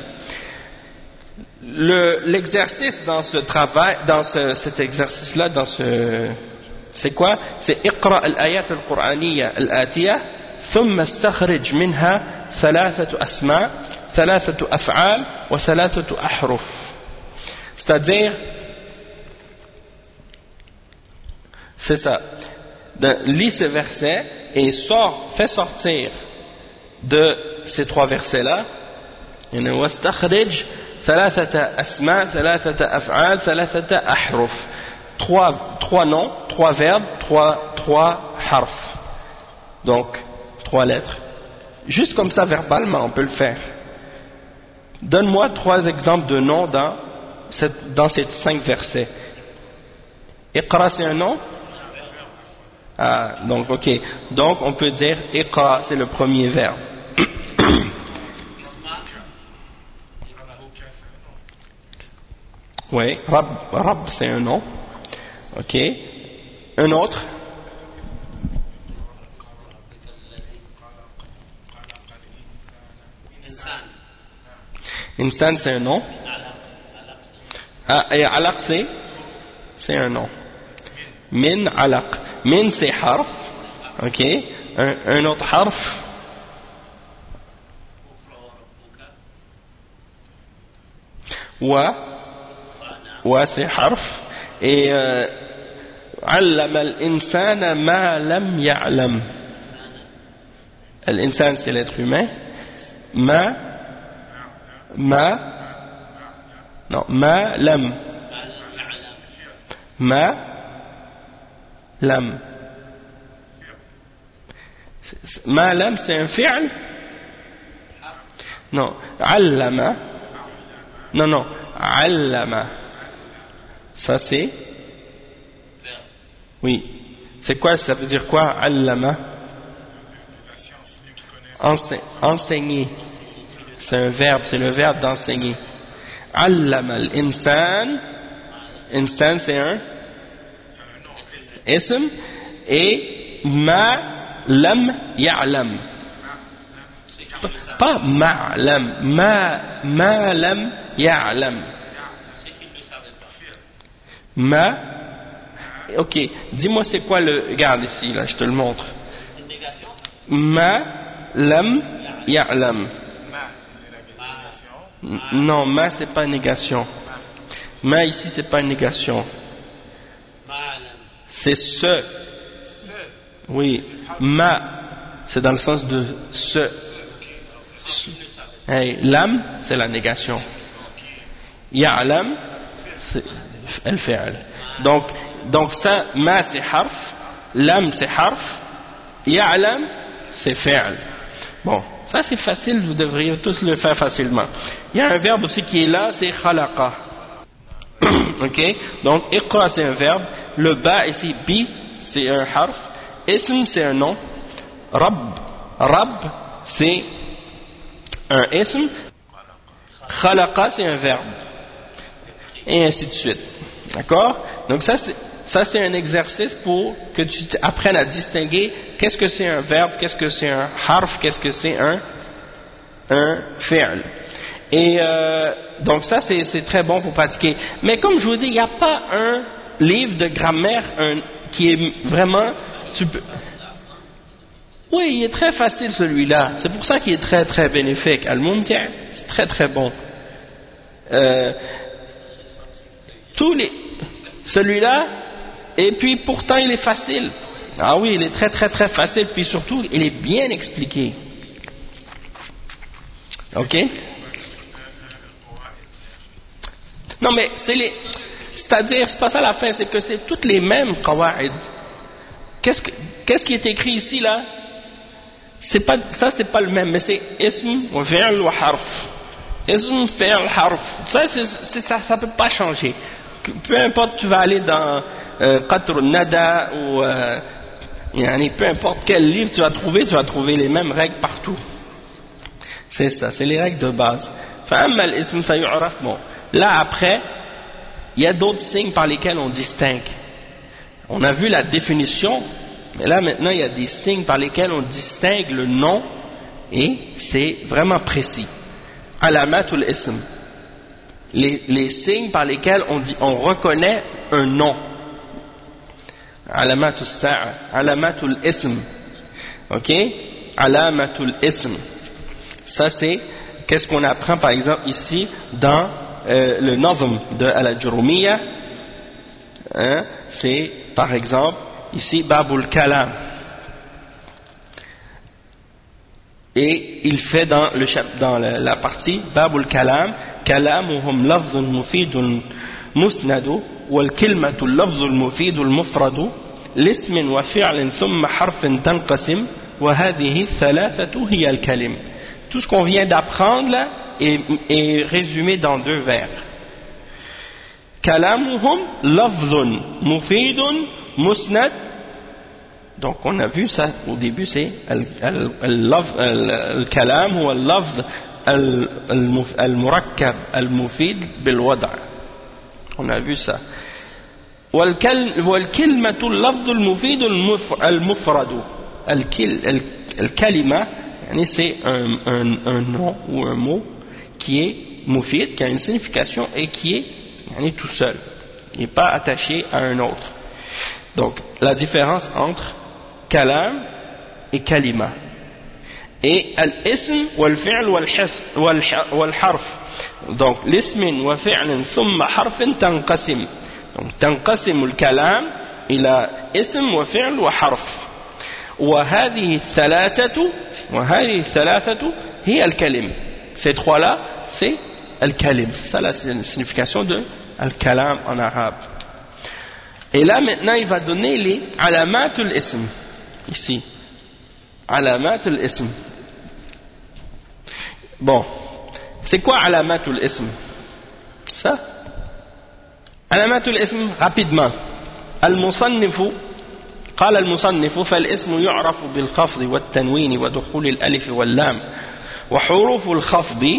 L'exercice dans ce travail, cet exercice-là, c'est quoi? C'est اقرأ الآيات القرآنية الآتية ثم استخرج منها 3 أسماء 3 أفعال و3 أحرف. C'est-à-dire, c'est ça. Lis ce verset et fais sortir de ces 3 versets-là واستخرج 3 أسماء 3 أفعال 3 أحرف, 3 noms, 3 verbes, 3 harf, donc 3 lettres. Juste comme ça verbalement on peut le faire. Donne-moi 3 exemples de noms dans ces 5 versets. Iqra, c'est un nom? Ah, donc ok. Donc on peut dire Iqra, c'est le premier verbe. Oui, Rab c'est un nom. Ok. Un autre? Insan c'est un nom. Et Alaq c'est un nom. Min Alaq. Min c'est harf. Ok. Un autre harf. Wa c'est harf. Et علم الإنسان ما لم يعلم. L'insan c'est l'être humain. Ma lam. Ma lam. Ma lam c'est un fi'l? Non. Allama. Non. Allama. Ça c'est? Oui. C'est quoi? Ça veut dire quoi? Allama? Enseigner. C'est un verbe, c'est le verbe d'enseigner. Allama al-insan. Insan c'est un ism. Et ma lam ya'lam. Pas ma'lam. Ma lam ya'lam. Ma. Ok, dis-moi c'est quoi le. Regarde ici, là, je te le montre. Ma lam ya'lam. Non, ma c'est pas négation. Ma ici c'est pas une négation. C'est ce. Oui, ma c'est dans le sens de ce. Hey, lam c'est la négation. Ya'lam c'est el fi'l. Donc ça, ma c'est harf, lam c'est harf, ya'lam c'est fi'l. Bon, ça c'est facile, vous devriez tous le faire facilement. Il y a un verbe aussi qui est là, c'est khalaqa. Ok, donc iqra c'est un verbe, le ba ici, bi c'est un harf, ism c'est un nom, rab c'est un ism, khalaqa c'est un verbe, et ainsi de suite. D'accord? Donc ça c'est Ça c'est un exercice pour que tu apprennes à distinguer qu'est-ce que c'est un verbe, qu'est-ce que c'est un harf, qu'est-ce que c'est un fi'l. Et donc ça c'est très bon pour pratiquer. Mais comme je vous dis, il n'y a pas un livre de grammaire qui est vraiment... Oui, il est très facile celui-là. C'est pour ça qu'il est très très bénéfique. Al-Mumti', c'est très très bon. Celui-là, et puis pourtant il est facile. Ah oui, il est très très très facile, puis surtout il est bien expliqué. Ok? Non mais c'est-à-dire, c'est pas ça la fin, c'est que c'est toutes les mêmes qawa'id. Qu'est-ce qui est écrit ici là? C'est pas le même, mais c'est ism wa fi'l wa harf. Ism, fi'l, harf. Ça peut pas changer. Peu importe, tu vas aller dans Qatr al-Nada ou peu importe quel livre tu vas trouver les mêmes règles partout. C'est ça, c'est les règles de base. فأما الاسم فيعرف. Bon, là après, il y a d'autres signes par lesquels on distingue. On a vu la définition, mais là maintenant il y a des signes par lesquels on distingue le nom et c'est vraiment précis. Alamatul ism. Les signes par lesquels on reconnaît un nom. Alamatul sa'a, alamatul ism. Ok? Alamatul ism. Ça c'est, qu'est-ce qu'on apprend par exemple ici dans le nazm de Al-Jurumiyya. C'est par exemple ici Babul Kalam. Et il fait dans la partie Babul Kalam, Kalamuhum lafzun mufidun musnadu wal kilmatu lafzul mufidul mufradu l'ismin wa fi'lin thumma harfin tanqasim wa hadhihi thalathatu hiya al-kalim. Tout ce qu'on vient d'apprendre là est résumé dans deux vers. Kalamuhum lafzun mufidun musnad. Donc on a vu ça au début, c'est al-kalam ou al-lafz al-murakkab al-mufid bil-wada'. On a vu ça. وَالْكِلْمَةُ اللَّفْظُ الْمُفِيدُ الْمُفْرَدُ. Al-kalima, c'est un nom ou un mot qui est mufid, qui a une signification et qui est tout seul. Il n'est pas attaché à un autre. Donc la différence entre kalam et kalima. Et al-ism wal-fi'l wal-harf. Donc l'ismin wa fi'lin thumma harfin tanqasim. Donc tanqasim al-kalam ila ism wa fi'l wa harf. وهذه الثلاثة هي الكلم. Ces trois-là, c'est al-kalim. C'est ça la signification de al-kalam en arabe. Et là maintenant il va donner les alamatul ism. Ici. Alamatul ism. Bon. C'est quoi alamatul ism? Ça? Alamatul ism, rapidement. Al-musannifu. قال المصنف فالاسم يعرف بالخفض والتنوين ودخول الألف واللام وحروف الخفض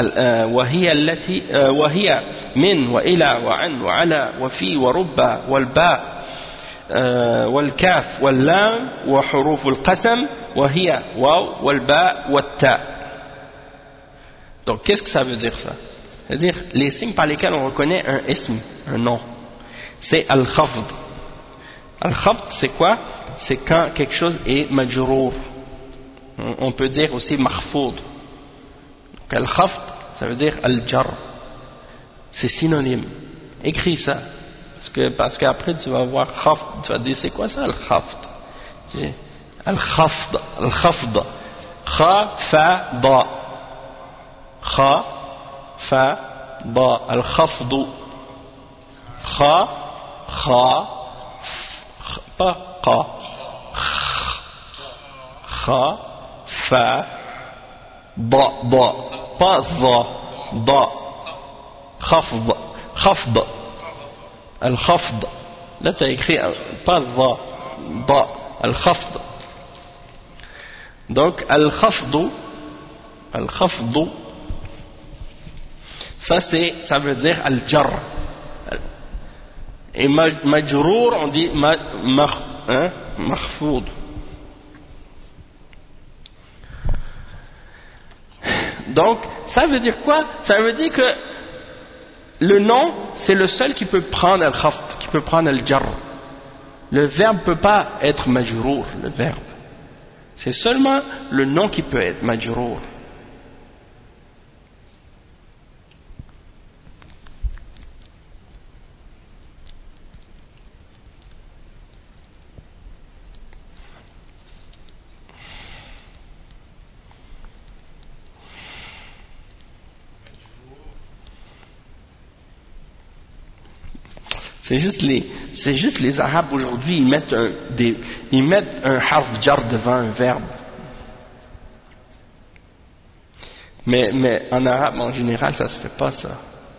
وهي من وإلى وعن وعلى وفي ورب والباء والكاف واللام وحروف القسم وهي واو والباء والتاء. Donc qu'est-ce que ça veut dire ça? C'est-à-dire les signes par lesquels on reconnaît un ism, un nom. C'est al-khafd. Al-khafd, c'est quoi? C'est quand quelque chose est majrour. On peut dire aussi mahfoud. Donc al-khafd, ça veut dire al-jar. C'est synonyme. Écris ça. Parce qu'après tu vas voir khafd, tu vas dire c'est quoi ça al-khafd? Al-khafd, al-khafd. Kha, fa, da. Kha, fa, da. Al-khafdu. Kha, kha. Pas qa, kha, fa, da, pas za, da, khafd, khafd, al-khafd. Là tu as écrit pas za, da, al-khafd. Donc al-khafdu, ça veut dire al-jar. Et majrour, on dit mahfoud. Donc, ça veut dire quoi? Ça veut dire que le nom, c'est le seul qui peut prendre al-khafd, qui peut prendre al-jarr. Le verbe ne peut pas être majrour, le verbe. C'est seulement le nom qui peut être majrour. C'est juste les Arabes aujourd'hui, ils mettent un harf jar devant un verbe. Mais en arabe, en général, ça se fait pas, ça.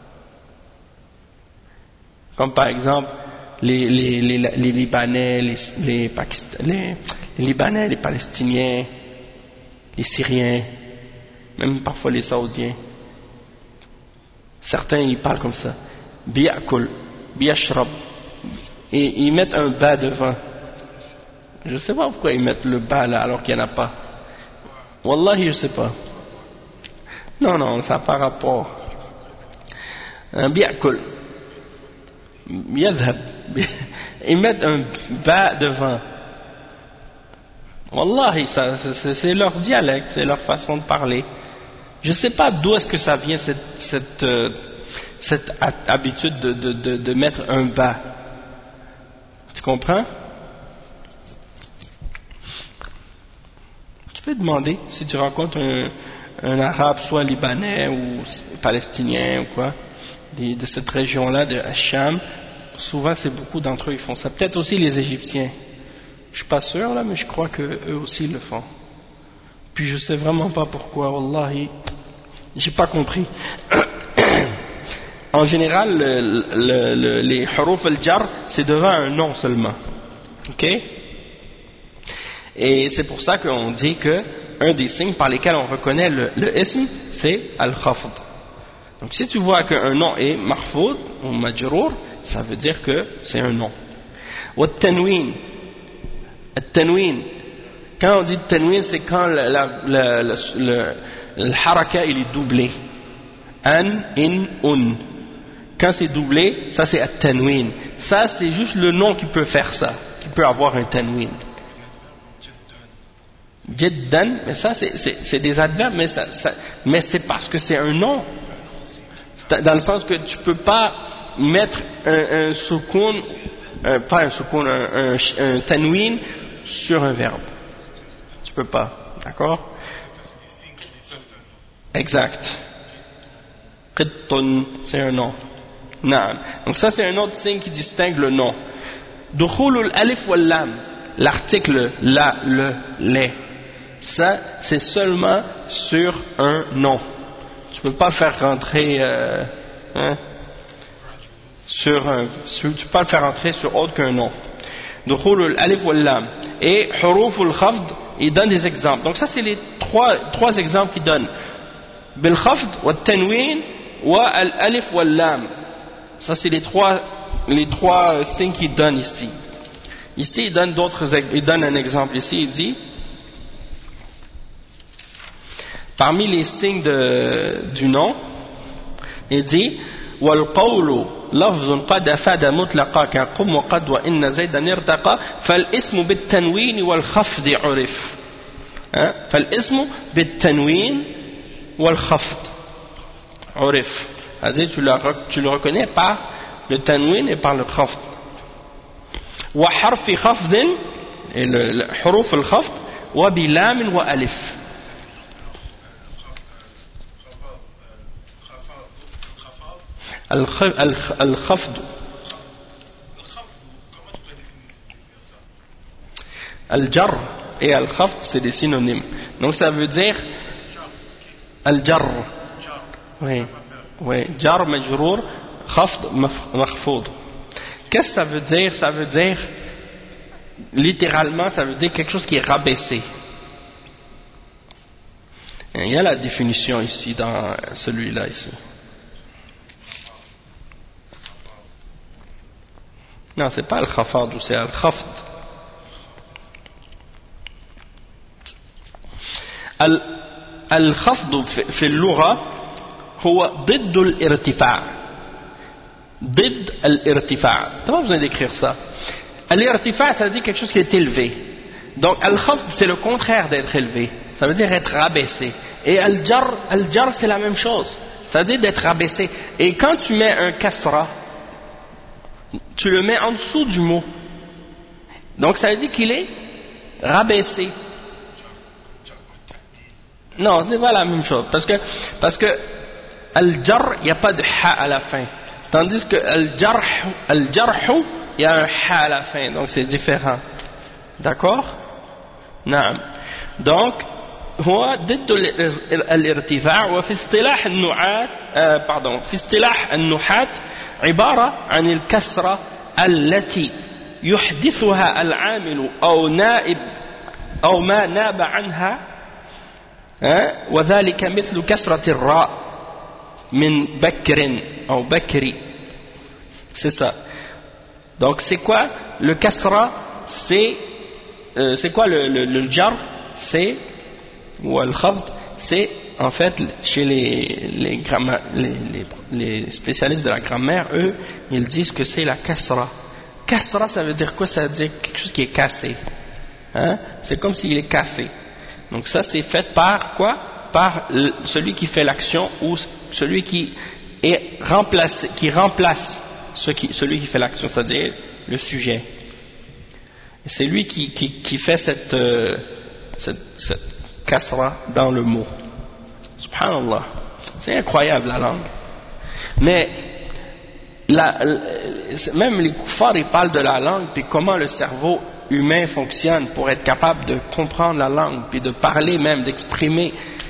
Comme par exemple, les Libanais, les Libanais, les Palestiniens, les Syriens, même parfois les Saoudiens. Certains, ils parlent comme ça. Bi'akul. Biashrab, et ils mettent un ba devant. Je ne sais pas pourquoi ils mettent le ba là alors qu'il n'y en a pas. Wallahi, je ne sais pas. Non, ça n'a pas rapport. Biakul, yadhab, ils mettent un ba devant. Wallahi, c'est leur dialecte, c'est leur façon de parler. Je ne sais pas d'où est-ce que ça vient cette habitude de mettre un bas. Tu comprends? Tu peux demander si tu rencontres un arabe, soit libanais ou palestinien ou quoi, de cette région-là, de Hacham. Souvent, c'est beaucoup d'entre eux qui font ça. Peut-être aussi les Égyptiens. Je suis pas sûr là, mais je crois que eux aussi le font. Puis je sais vraiment pas pourquoi. Wallahi, j'ai pas compris. En général, les huruf al-jar, c'est devant un nom seulement. Ok? Et c'est pour ça qu'on dit que un des signes par lesquels on reconnaît le ism, c'est al-khafd. Donc si tu vois qu'un nom est mahfoud ou majrour, ça veut dire que c'est un nom. Wa tanwin. Tanwin. Quand on dit tanwin, c'est quand le haraka il est doublé. An, in, un. Quand c'est doublé, ça c'est at-tanwin. Ça c'est juste le nom qui peut faire ça, qui peut avoir un tanwin. Jiddan, mais ça c'est des adverbes, mais c'est parce que c'est un nom. Dans le sens que tu peux pas mettre un soukoun, pas un soukoun, un tanwin sur un verbe. Tu peux pas, d'accord? Exact. Qittun, c'est un nom. Naam. Donc ça c'est un autre signe qui distingue le nom. Dukhulul alif wal lam, l'article la, le, les. Ça c'est seulement sur un nom. Tu peux pas faire rentrer tu peux pas le faire rentrer sur autre qu'un nom. Dukhulul alif wal lam. Et huruful khafd, il donne des exemples. Donc ça c'est les trois exemples qu'il donne. Bil khafd wa tanwin wa al alif wal lam. Ça c'est les trois signes qu'il donne ici. Ici il donne un exemple. Ici il dit, parmi les signes du nom, il dit wal qawlu lafzun qad afada mutlaqa ka qum wa qad wa inna zaydan irtaqa fal ismu bit tanwin wal khafd urif. Fal ismu bit tanwin wal khafd urif. C'est-à-dire tu le reconnais par le tanwin et par le khafd. Wa harfi khafdin, et le huruf al khafd, wa bilam wa alif. Al khafd. Al jar et al khafd c'est des synonymes. Donc ça veut dire al jar. Oui, jar majrour, khafd mahfoud. Qu'est-ce que ça veut dire? Ça veut dire, littéralement, ça veut dire quelque chose qui est rabaissé. Il y a la définition ici, dans celui-là ici. Non, c'est pas al-khafad, c'est al-khafd. الخفض في اللغة هو ضد الارتفاع ضد الارتفاع. T'as pas besoin d'écrire ça. L'irtifa, ça veut dire quelque chose qui est élevé. Donc al-khafd, c'est le contraire d'être élevé, ça veut dire être rabaissé. Et al-jar c'est la même chose, ça veut dire d'être rabaissé. Et quand tu mets un kasra, tu le mets en dessous du mot, donc ça veut dire qu'il est rabaissé. Non, c'est pas la même chose, parce que al-jar, il n'y a pas de ha à la fin, tandis que al-jarh, il y a un ha à la fin, donc c'est différent. D'accord? نعم. Donc هو ضد الارتفاع. وفي اصطلاح النحاة في اصطلاح النحاة عبارة عن الكسرة التي يحدثها العامل أو ما ناب عنها، وذلك مثل كسرة الراء من بكر أو بكري. C'est ça. Donc c'est quoi le kasra? C'est quoi le jar? C'est, ou al-khafd, c'est en fait chez les spécialistes de la grammaire, eux ils disent que c'est la kasra. Kasra, ça veut dire quoi? Ça veut dire quelque chose qui est cassé, hein? C'est comme s'il est cassé. Donc ça c'est fait par quoi? Par celui qui fait l'action, ou celui qui est remplacé, qui remplace celui qui fait l'action, c'est-à-dire le sujet. C'est lui qui fait cette kasra dans le mot. Subhanallah. C'est incroyable la langue. Mais même les kuffars, ils parlent de la langue, puis comment le cerveau humain fonctionne pour être capable de comprendre la langue, puis de parler même, d'exprimer.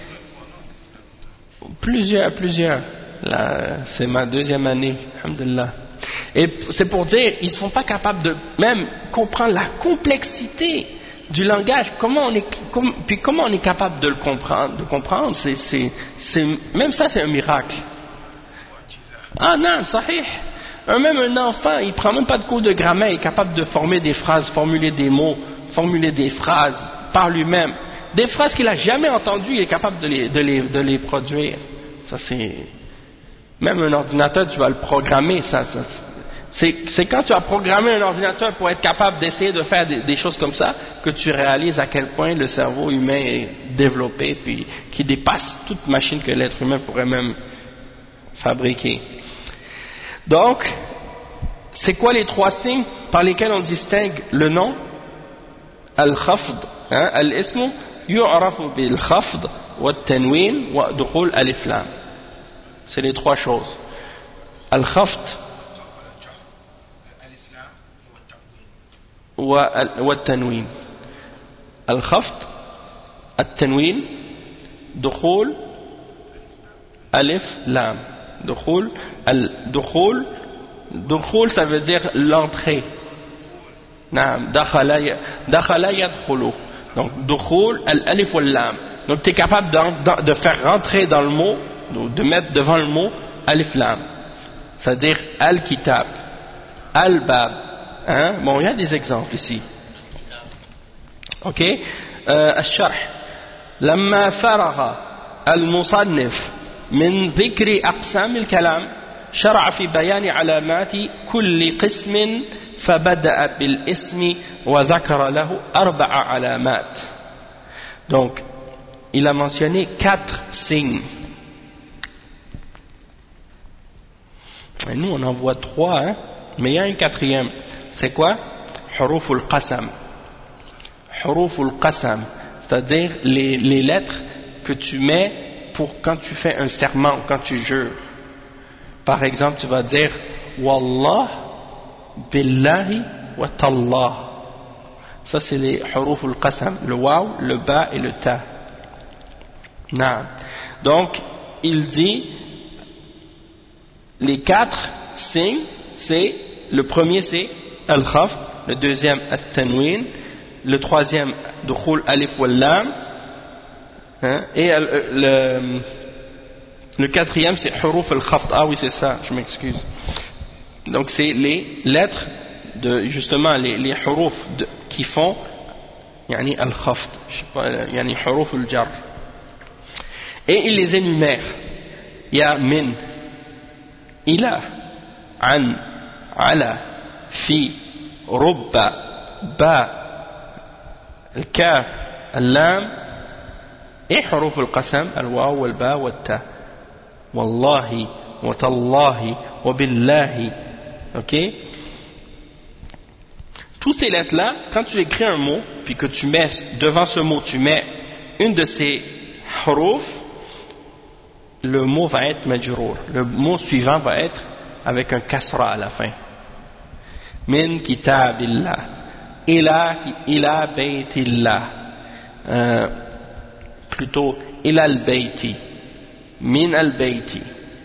Plusieurs. C'est ma 2e année, alhamdulillah. Et c'est pour dire, ils ne sont pas capables de même comprendre la complexité du langage. Comment on est capable de le comprendre, même ça c'est un miracle. Ah non, sahih. Même un enfant, il ne prend même pas de cours de grammaire, il est capable de former des phrases, formuler des mots, formuler des phrases par lui-même. Des phrases qu'il n'a jamais entendues, il est capable de les produire. Ça c'est... Même un ordinateur, tu vas le programmer, c'est quand tu as programmé un ordinateur pour être capable d'essayer de faire des choses comme ça que tu réalises à quel point le cerveau humain est développé, puis qui dépasse toute machine que l'être humain pourrait même fabriquer. Donc, c'est quoi les 3 signes par lesquels on distingue le nom? Al-khafd, al-ismu yu'rafu bil-khafd wa-tanwin wa dukhul al-iflam. C'est les 3 choses. Al-khafd والتنوين. الخفض التنوين دخول ألف لام. دخول ça veut dire l'entrée. نعم. دخل يدخل. Donc دخول الألف واللام. Donc tu es capable de faire rentrer dans le mot, de mettre devant le mot alif lam, c'est-à-dire al-kitab, al-bab. Hein? Bon, il y a des exemples ici. Ok. الشرح لما فرغ المصنف من ذكر أقسام الكلام شرع في بيان علامات كل قسم فبدأ بالاسم وذكر له 4 علامات. Donc il a mentionné 4 signes. Et nous on en voit 3, hein? Mais il y a un 4e. C'est quoi? Huruf al-qasam. Huruf al-qasam, c'est-à-dire les lettres que tu mets pour quand tu fais un serment, quand tu jures. Par exemple, tu vas dire Wallah, Billahi, wa Tallah. Ça, c'est les huruf al-qasam, le waw, le ba et le ta. Naam. Donc, il dit les 4 signes, c'est le premier c'est al-khafd, le deuxième at-tanwin, le troisième dukhul alif wal lam, et le 4e c'est huruf al-khafd. Ah oui, c'est ça, je m'excuse. Donc c'est les lettres justement les huruf qui font yani al-khafd, je sais pas, yani huruf al-jar, et il les énumère. Il y a min, ila, an, ala, fi, rubba, ba, al-kaf, al-lam, et huruf al-qasam, al-waw, al-ba, wal-ta, wallahi, wa tallahi, wa billahi. Ok? Tous ces lettres-là, quand tu écris un mot, puis que tu mets devant ce mot, tu mets une de ces huruf, le mot va être majrour. Le mot suivant va être avec un kasra à la fin. Min kitabillah. Ila baytillah. Plutôt, ila al-bayti. Min al-bayti.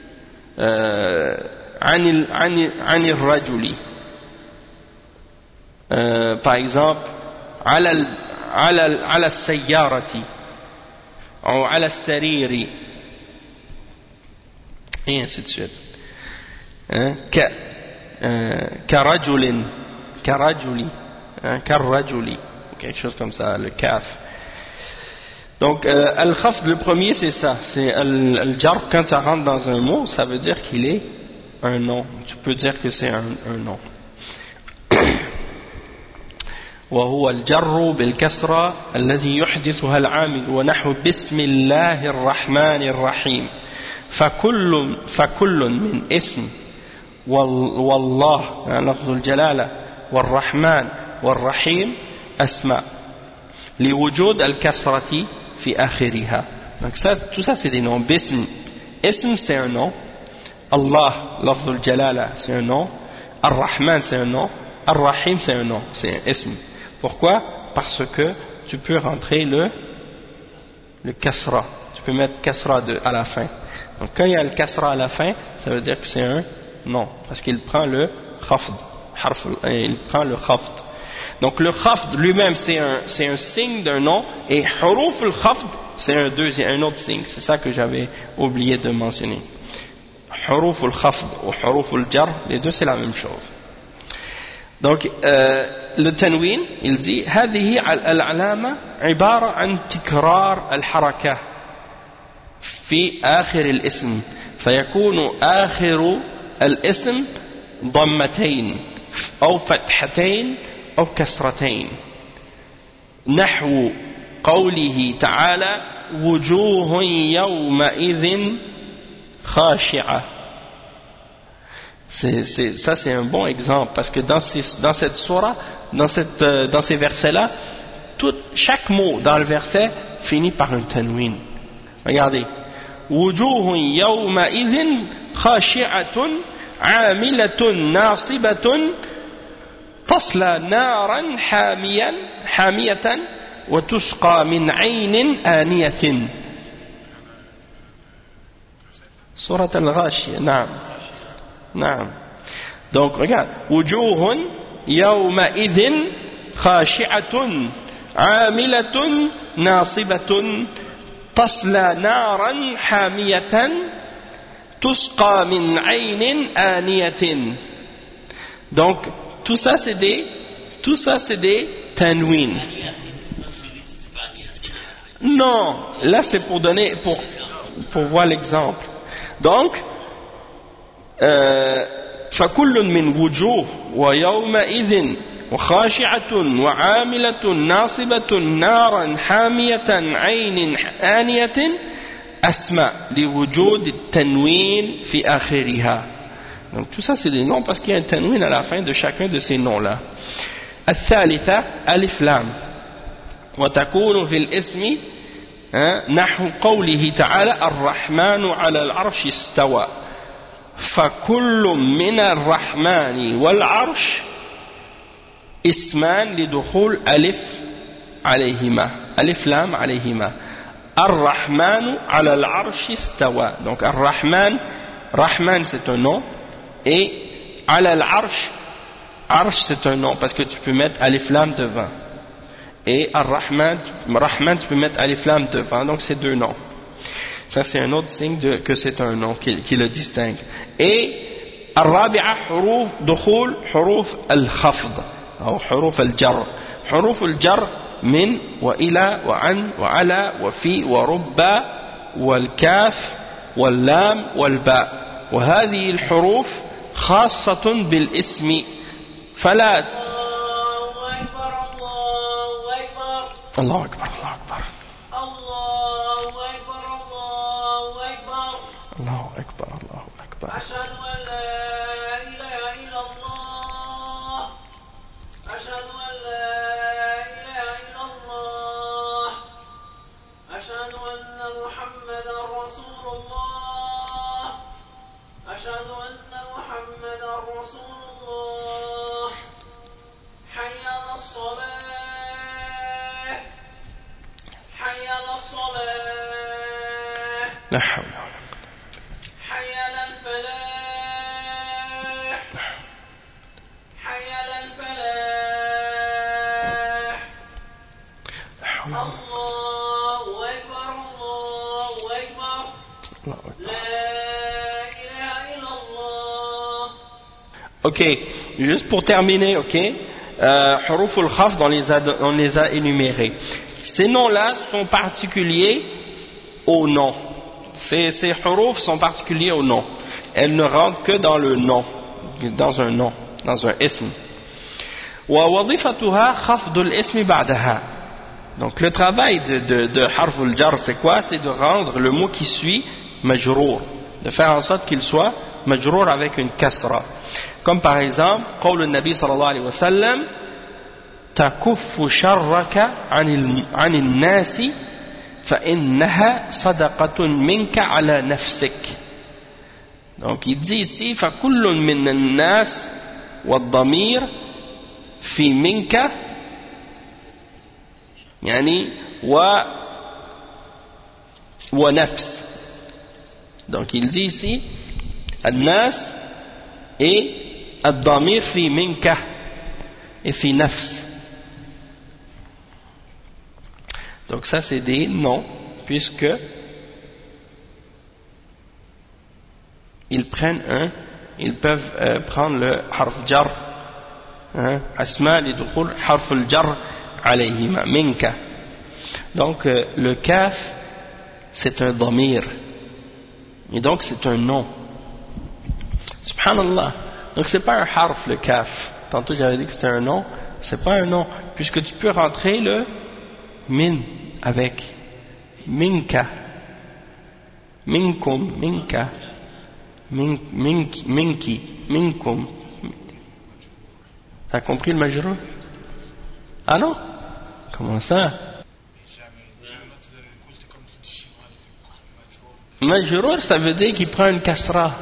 Anil rajuli. Par exemple, ala sayyarati ou ala sariri, et ainsi de suite. Karajulin, karajuli, karajuli, quelque chose comme ça, le kaf. Donc al-khafd, le premier c'est ça, c'est al-jar. Quand ça rentre dans un mot, ça veut dire qu'il est un nom. Tu peux dire que c'est un nom. وهو الجر بالكسرة الذي يحدثها العامل ونحو بسم الله الرحمن الرحيم فكل من اسم والله لفظ الجلالة والرحمن والرحيم أسماء لوجود الكسرة في آخرها. Donc ça, tout ça c'est des noms. Bism, ism c'est un nom. Allah, lafz al-jalala c'est un nom. Ar-Rahman c'est un nom. Ar-Rahim c'est un nom, c'est un ism. Pourquoi? Parce que tu peux rentrer le kasra. Tu peux mettre kasra à la fin. Donc quand il y a le kasra à la fin, ça veut dire que c'est un nom. Parce qu'il prend le khafd. Il prend le khafd. Donc le khafd lui-même c'est un signe d'un nom. Et huruf al-khafd c'est un autre signe. C'est ça que j'avais oublié de mentionner. Huruf al-khafd ou huruf al-jar, les deux c'est la même chose. Donc le tanwin, il dit هذه العلامة عبارة عن تكرار الحركة في آخر الاسم فيكون آخر الاسم ضمتين أو فتحتين أو كسرتين نحو قوله تعالى وجوه يومئذ خاشعة. Ça c'est un bon exemple parce que dans cette sourate, dans ces versets-là, chaque mot dans le verset finit par un tanwin. Regardez. وجوه يومئذ خاشعة عاملة ناصبة تصلى نارا حامية وتسقى من عين آنية. سورة الغاشية. نعم. نعم. Donc regarde. وجوه يومئذ خاشعة عاملة ناصبة تصلى نارا حامية تسقى من عين آنية. Donc tout ça c'est des tanwin. Non, là c'est pour donner pour voir l'exemple. Donc فكل من وجوه ويومئذ وخاشعة وعاملة ناصبة نارا حامية عين آنية أسماء لوجود التنوين في آخرها. Donc tout ça c'est des noms parce qu'il y a un tanwin à la fin de chacun de ces noms-là. الثالثة ألف لام وتكون في الاسم نحو قوله تعالى الرحمن على العرش استوى فكل من الرحمن والعرش اسمان لدخول ألف عليهما ألف لام عليهما. الرحمن على العرش استوى. Donc الرحمن, Rahman c'est un nom et على العرش, Arsh c'est un nom parce que tu peux mettre Alif Lam devant et Ar-Rahman, Rahman tu peux mettre Alif Lam devant, donc c'est deux noms. Ça c'est un autre signe que c'est un nom qui le distingue. Et الرابعة حروف دخول حروف الخفض أو حروف الجر. حروف الجر من وإلى وعن وعلى وفي ورب والكاف واللام والباء، وهذه الحروف خاصة بالاسم فلا الله أكبر الله أكبر الله أكبر الله أكبر. أشهد أن لا إله إلا الله أشهد أن لا إله إلا الله أشهد أن محمدا رسول الله أشهد أن محمدا رسول الله. حي على الصلاة حي على الصلاة. لا حول ولا حي على الفلاح حي على الفلاح. الله أكبر الله أكبر لا إله إلا الله. Ok, juste pour terminer, ok, Huruf al-Khafd, on les a énumérés. Ces noms-là sont particuliers au nom. Ces huruf sont particuliers au nom. Elles ne rentrent que dans le nom, dans un nom, dans un ism. ووظيفتها خفض الاسم بعدها. Donc le travail de harf al-jar, c'est quoi? C'est de rendre le mot qui suit majrour, de faire en sorte qu'il soit majrour avec une kasra. Comme par exemple, قول النبي صلى الله عليه وسلم تكف شرك عن الناس فإنها صدقة منك على نفسك. Donc il dit ici فكل من الناس والضمير في منك يعني ونفس. Donc il dit ici الناس et الضمير في منك et في نفس. Donc ça c'est des noms puisque ils peuvent prendre le harf jar, asma lidukhul harf al-jar alayhima minka. Donc le kaf c'est un dhamir et donc c'est un nom. Subhanallah. Donc c'est pas un harf le kaf. Tantôt j'avais dit que c'était un nom, c'est pas un nom puisque tu peux rentrer le min avec minka, minkum, minka, minki, minkum. T'as compris le majrour? Ah non? Comment ça? Majrour, ça veut dire qu'il prend une kasra.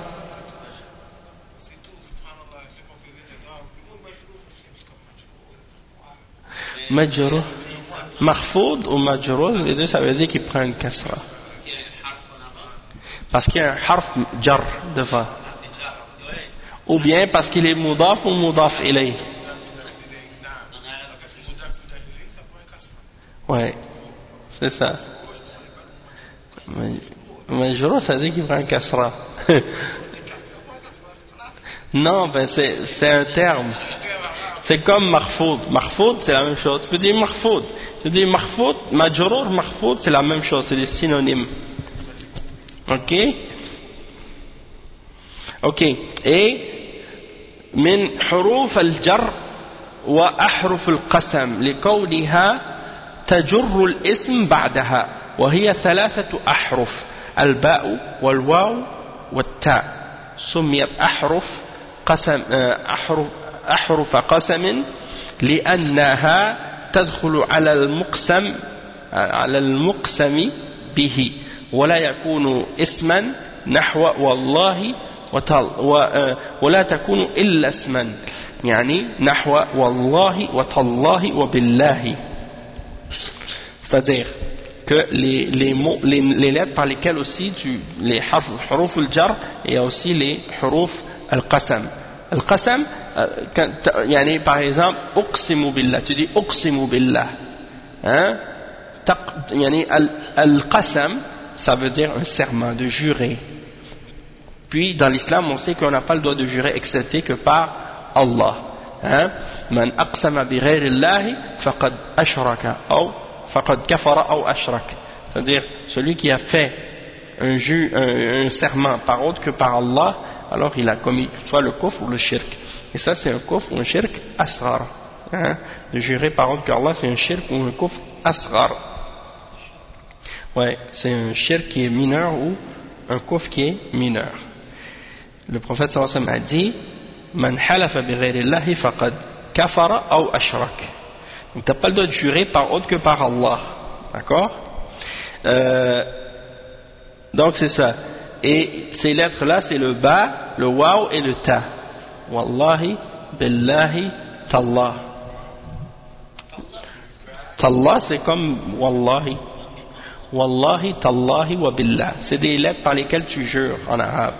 Majrour. Mahfoud ou majrour, les deux ça veut dire qu'il prend une kasra. Parce qu'il y a un harf jar devant. Ou bien parce qu'il est mudaf ou mudaf ilay. Ouais, c'est ça. Majrour, ça veut dire qu'il prend une kasra. Non, ben c'est un terme. C'est comme mahfoud. Mahfoud, c'est la même chose. Tu peux dire mahfoud. Tu peux dire mahfoud, majrour, mahfoud, c'est la même chose. C'est des synonymes. Ok? Ok. Et من حروف الجر وأحرف القسم لقولها تجر الاسم بعدها وهي 3 أحرف الباء والواو والتاء سميت أحرف قسم لأنها تدخل على المقسم به ولا يكون اسما نحو والله ولا تكون إلا اسما يعني نحو والله وتالله وبالله. C'est-à-dire que les mots, les lettres par lesquelles aussi les huruf al-jar et aussi les huruf al-qasam. Al-qasam, yani par exemple, uqsimu billah, tu dis uqsimu billah. Hein? Yani al-qasam, ça veut dire un serment, de jurer. Puis dans l'islam on sait qu'on n'a pas le droit de jurer excepté que par Allah. Hein? Man aqsama bi ghayri Allahi faqad ashraka ou faqad kafara ou ashrak. C'est-à-dire celui qui a fait un serment par autre que par Allah, alors il a commis soit le kufr ou le shirk. Et ça c'est un kufr ou un shirk asghar. Hein? De jurer par autre qu'Allah c'est un shirk ou un kufr asghar. Ouais, c'est un shirk qui est mineur ou un kufr qui est mineur. Le prophète sallallahu alayhi wa sallam a dit Man halafa bi ghayri Allahi faqad kafara ou ashrak. Donc tu n'as pas le droit de jurer par autre que par Allah. D'accord? Donc c'est ça. Et ces lettres là c'est le ba, le waw et le ta. Wallahi, billahi, tallah. Tallah c'est comme wallahi. Wallahi, tallahi wa billah. C'est des lettres par lesquelles tu jures en arabe.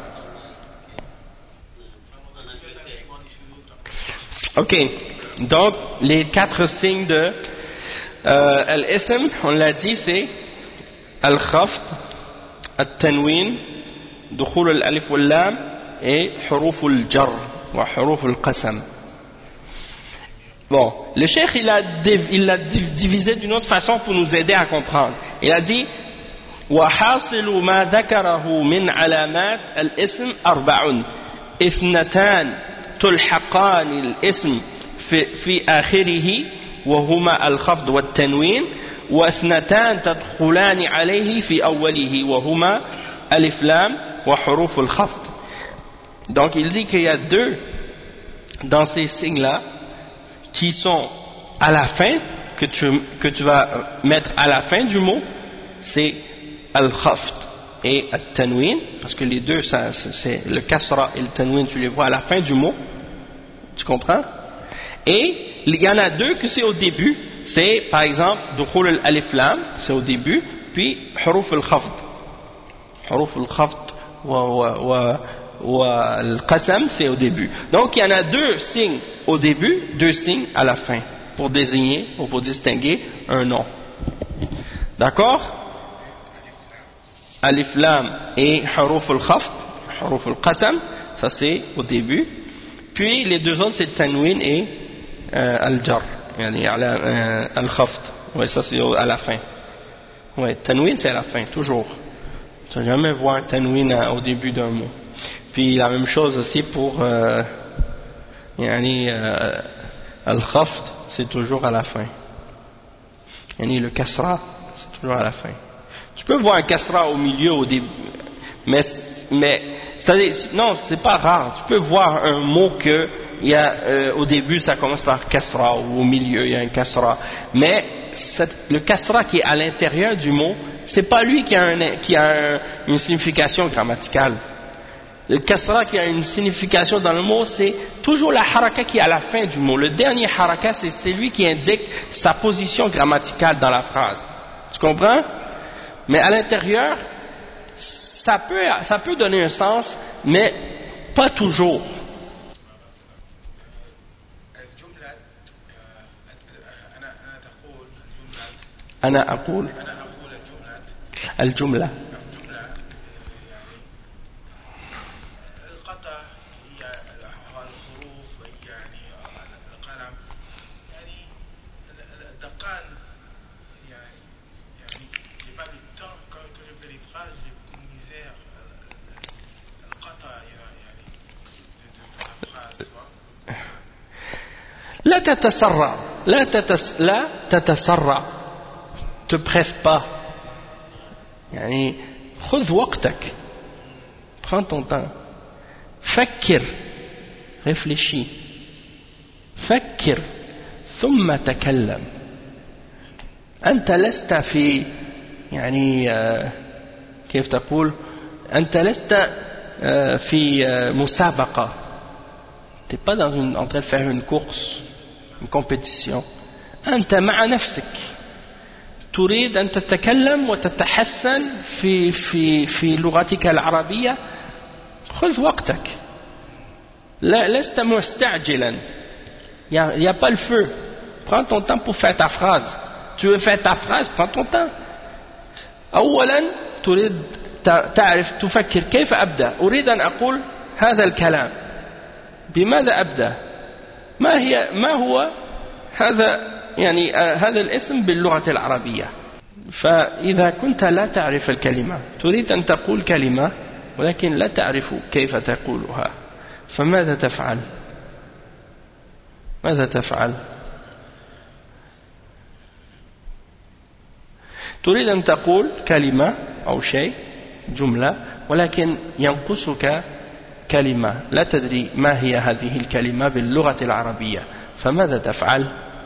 Ok, donc les 4 signes de al-ism, on l'a dit, c'est al-khafd, al-tanwin, dukhul al-alif wal-lam et huruf al-jar wa huruf al-qasam. Bon, le cheikh il l'a divisé d'une autre façon pour nous aider à comprendre. Il a dit وحاصل ما ذكره من علامات الاسم 4 اثنتان تلحقان الاسم في آخره وهما الخفض والتنوين واثنتان تدخلان عليه في أوله وهما ألف لام وحروف الخفض. Donc il dit qu'il y a 2 dans ces signes-là qui sont à la fin, que tu vas mettre à la fin du mot, c'est al-khafd et al-tanwin, parce que les deux, c'est le kasra et le tanwin, tu les vois à la fin du mot, tu comprends? Et il y en a 2 que c'est au début, c'est par exemple dukhul al-alif lam, c'est au début, puis huruf al-khafd. Huruf al-khafd wa al-qasam, c'est au début. Donc il y en a 2 signes au début, 2 signes à la fin, pour désigner ou pour distinguer un nom. D'accord? Alif lam et huruf al-khafd, huruf al-qasam, ça c'est au début. Puis les 2 autres c'est tanwin et al-jar, al-khafd. Ouais, ça c'est à la fin. Ouais, tanwin c'est à la fin, toujours. Tu ne vas jamais voir tanwin au début d'un mot. Puis la même chose aussi pour al-khafd, c'est toujours à la fin. Le kasra, c'est toujours à la fin. Tu peux voir un kasra au milieu, au début, mais non, c'est pas rare. Tu peux voir un mot que il y a, au début ça commence par kasra, ou au milieu il y a un kasra, mais le kasra qui est à l'intérieur du mot, c'est pas lui qui a une signification grammaticale. Le kasra qui a une signification dans le mot, c'est toujours la haraka qui est à la fin du mot. Le dernier haraka, c'est celui qui indique sa position grammaticale dans la phrase. Tu comprends? Mais à l'intérieur, ça peut donner un sens, mais pas toujours. أنا أقول الجملة القطع هي الحروف يعني القلم يعني الدقان يعني j'ai pas le temps quand je fais les phrases j'ai une misère القطع يعني de la phrase لا تتسرع لا تتسرع te presse pas يعني خذ وقتك prends ton temps فكر réfléchis فكر ثم تكلم أنت لست في يعني كيف تقول أنت لست في مسابقة t'es pas en train de faire une course une compétition أنت مع نفسك تريد أن تتكلم وتتحسن في لغتك العربية خذ وقتك لست مستعجلا il n'y a pas le feu prends ton temps pour faire ta phrase tu veux faire ta phrase prends ton temps أولا تريد تعرف تفكر كيف أبدأ. أريد أن أقول هذا الكلام، بماذا أبدأ؟ ما هو هذا يعني هذا الاسم باللغة العربية؟ فإذا كنت لا تعرف الكلمة، تريد أن تقول كلمة ولكن لا تعرف كيف تقولها، فماذا تفعل؟ ماذا تفعل؟ تريد أن تقول كلمة أو شيء، جملة، ولكن ينقصك كلمة، لا تدري ما هي هذه الكلمة باللغة العربية، فماذا تفعل؟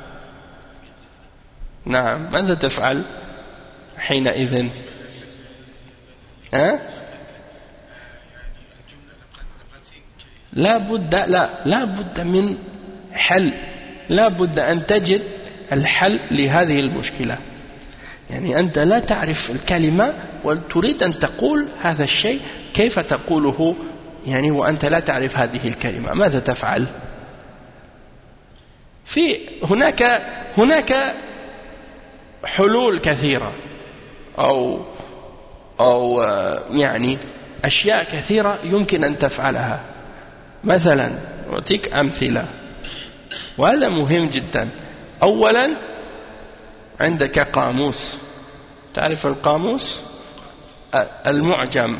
نعم، ماذا تفعل حينئذ؟ لا بد من حل، لا بد أن تجد الحل لهذه المشكلة. يعني أنت لا تعرف الكلمة وتريد أن تقول هذا الشيء، كيف تقوله يعني وأنت لا تعرف هذه الكلمة؟ ماذا تفعل؟ هناك حلول كثيرة أو يعني أشياء كثيرة يمكن أن تفعلها. مثلا أعطيك أمثلة وهذا مهم جدا. أولا عندك قاموس، تعرف القاموس؟ المعجم،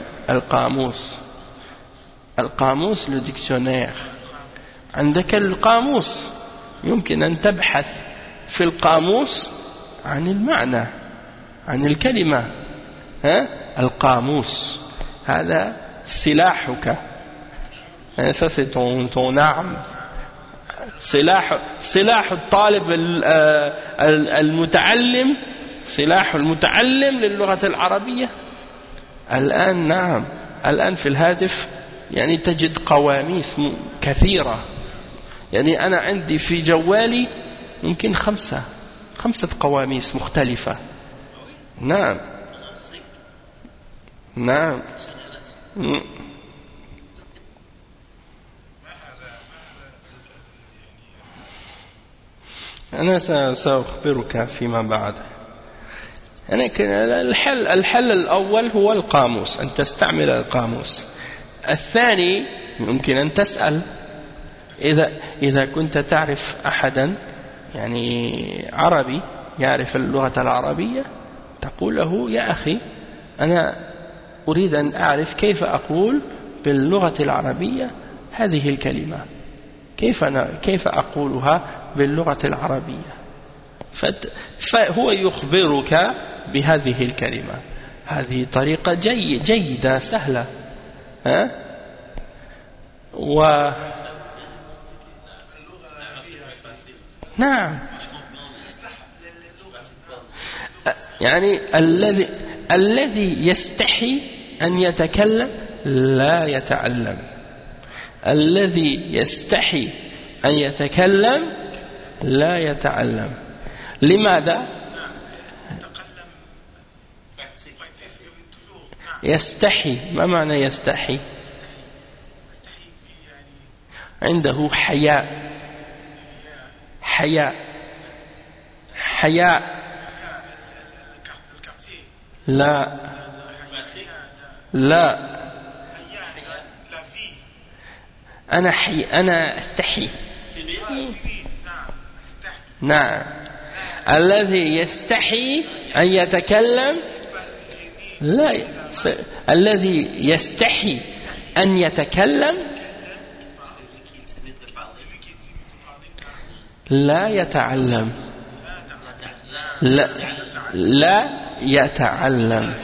القاموس للديكشنير. عندك القاموس، يمكن أن تبحث في القاموس عن المعنى، عن الكلمة. القاموس هذا سلاحك، ça c'est ton arme. سلاح الطالب المتعلم، سلاح المتعلم للغة العربية. الآن نعم، الآن في الهاتف يعني تجد قواميس كثيرة. يعني أنا عندي في جوالي يمكن خمسة قواميس مختلفة. نعم نعم. أنا سأخبرك فيما بعد. يعني الحل الأول هو القاموس، أن تستعمل القاموس. الثاني يمكن أن تسأل، إذا كنت تعرف أحدا يعني عربي يعرف اللغة العربية، تقول له يا أخي أنا أريد أن أعرف كيف أقول باللغة العربية هذه الكلمة، كيف أقولها باللغة العربية، فهو يخبرك بهذه الكلمة. هذه طريقة جيدة سهلة. نعم، يعني الذي يستحي أن يتكلم لا يتعلم. الذي يستحي أن يتكلم لا يتعلم. لماذا؟ يستحي. ما معنى يستحي؟ عنده حياء. لا أنا أستحي. نعم، الذي يستحي أن يتكلم لا الذي يستحي أن يتكلم لا يتعلم. لا يتعلم.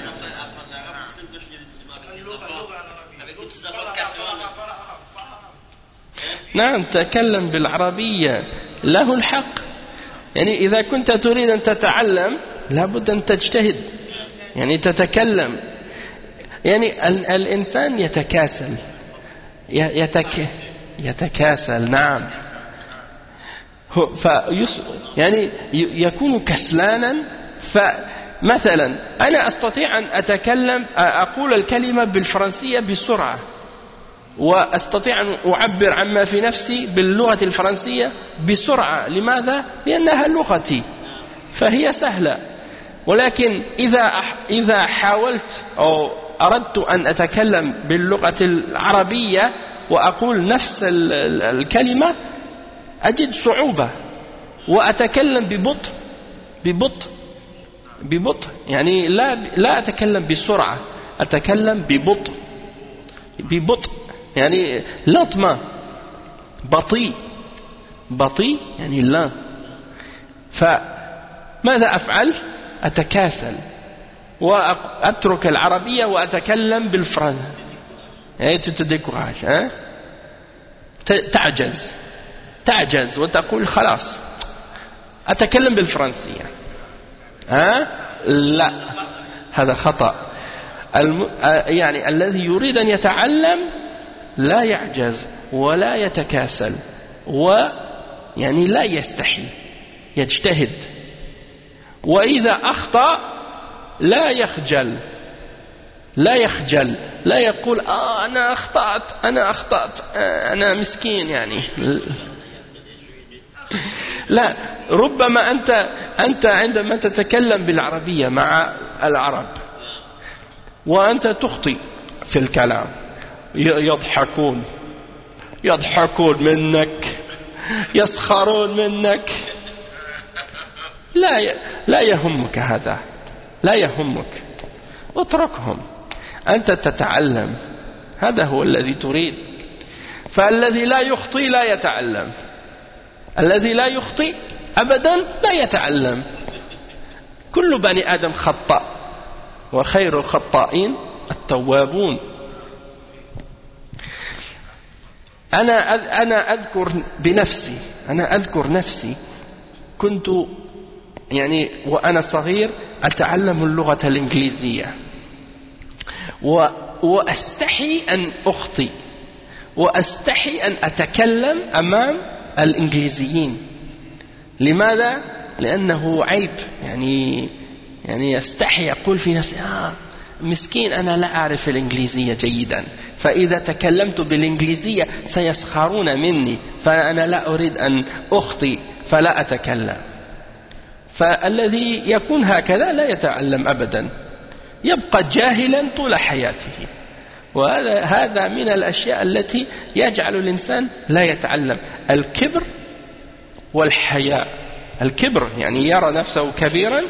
نعم، تكلم بالعربية، له الحق. يعني إذا كنت تريد أن تتعلم لابد أن تجتهد، يعني تتكلم. يعني الإنسان يتكاسل. نعم، يعني يكون كسلانا. فمثلا أنا أستطيع أن أقول الكلمة بالفرنسية بسرعة، وأستطيع أن أعبر عما في نفسي باللغة الفرنسية بسرعة. لماذا؟ لأنها لغتي فهي سهلة. ولكن إذا حاولت أو أردت أن أتكلم باللغة العربية وأقول نفس الكلمة أجد صعوبة، وأتكلم ببطء يعني لا أتكلم بسرعة، أتكلم ببطء يعني لطمة، بطيء يعني لا. فماذا أفعل؟ أتكاسل وأترك العربية وأتكلم بالفرنسي. تعجز وتقول خلاص أتكلم بالفرنسية. لا، هذا خطأ. يعني الذي يريد أن يتعلم لا يعجز ولا يتكاسل، ويعني لا يستحي، يجتهد. وإذا أخطأ لا يخجل، لا يقول أنا أخطأت أنا مسكين يعني. لا، ربما أنت عندما تتكلم بالعربية مع العرب وأنت تخطئ في الكلام، يضحكون منك، يسخرون منك. لا يهمك هذا، لا يهمك، اتركهم، أنت تتعلم، هذا هو الذي تريد. فالذي لا يخطئ لا يتعلم، الذي لا يخطئ أبدا لا يتعلم. كل بني آدم خطأ، وخير الخطائين التوابون. أنا أذكر نفسي كنت يعني وأنا صغير أتعلم اللغة الإنجليزية، وأستحي أن أخطئ، وأستحي أن أتكلم أمام الإنجليزيين. لماذا؟ لأنه عيب، يعني أستحي، أقول في نفسي مسكين أنا لا أعرف الإنجليزية جيدا، فإذا تكلمت بالإنجليزية سيسخرون مني، فأنا لا أريد أن أخطئ فلا أتكلم. فالذي يكون هكذا لا يتعلم أبدا، يبقى جاهلا طول حياته. وهذا من الأشياء التي يجعل الإنسان لا يتعلم: الكبر والحياء. الكبر يعني يرى نفسه كبيرا،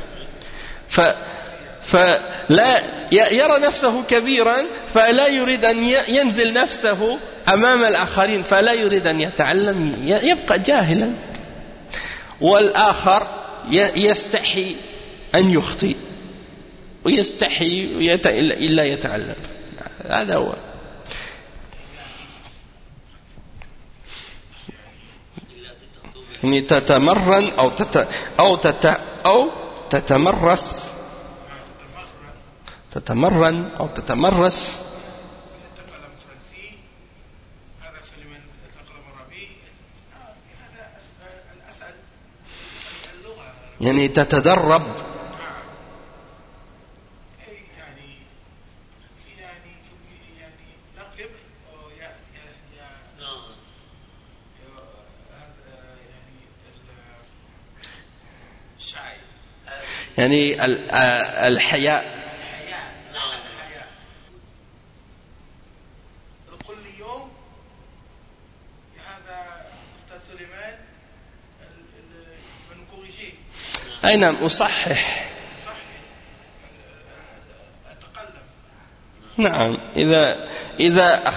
فلا يرى نفسه كبيرا فلا يريد أن ينزل نفسه أمام الآخرين، فلا يريد أن يتعلم، يبقى جاهلا. والآخر يستحي أن يخطئ، ويستحي إلا يتعلم. هذا هو. يعني تتمرن أو تتمرس. تتمرن أو تتمرس. تتكلم فرنسي، هذا سليمان تتكلم عربي، هذا الأسهل اللغة. يعني تتدرب. يعني لا كبر الشاي، يعني الحياء. كل يوم هذا أستاذ سليمان بنكوريجي. أي نعم، أصحح. أتقلم. نعم، إذا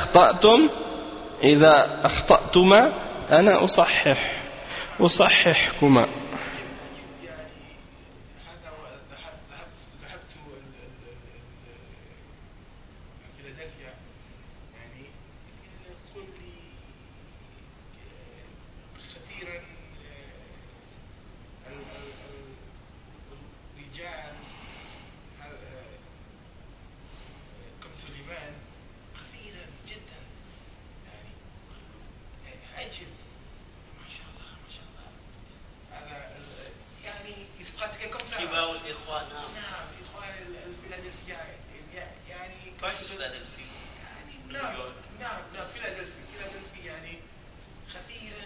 أخطأتما أنا أصححكما. يعني هذا ذهبت فيلادلفيا، يعني كل كثيرا الرجال كسليمان كثيرا جدا، يعني عجب، ما شاء الله ما شاء الله. هذا يعني يتقاتل كم سنة. كبار الإخوان. نعم، إخوان الفيلادلفيا، يعني فيلادلفيا. نعم فيلادلفيا يعني كثيرا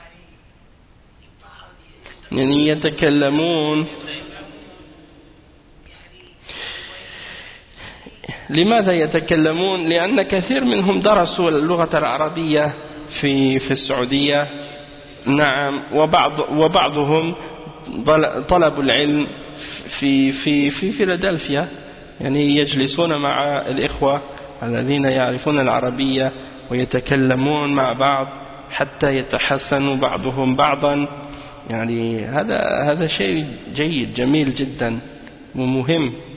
يعني يتكلمون. لماذا يتكلمون؟ لأن كثير منهم درسوا اللغة العربية في السعودية. نعم. وبعضهم طلبوا العلم في فيلادلفيا، يعني يجلسون مع الإخوة الذين يعرفون العربية ويتكلمون مع بعض حتى يتحسنوا بعضهم بعضا. يعني هذا شيء جيد جميل جدا ومهم.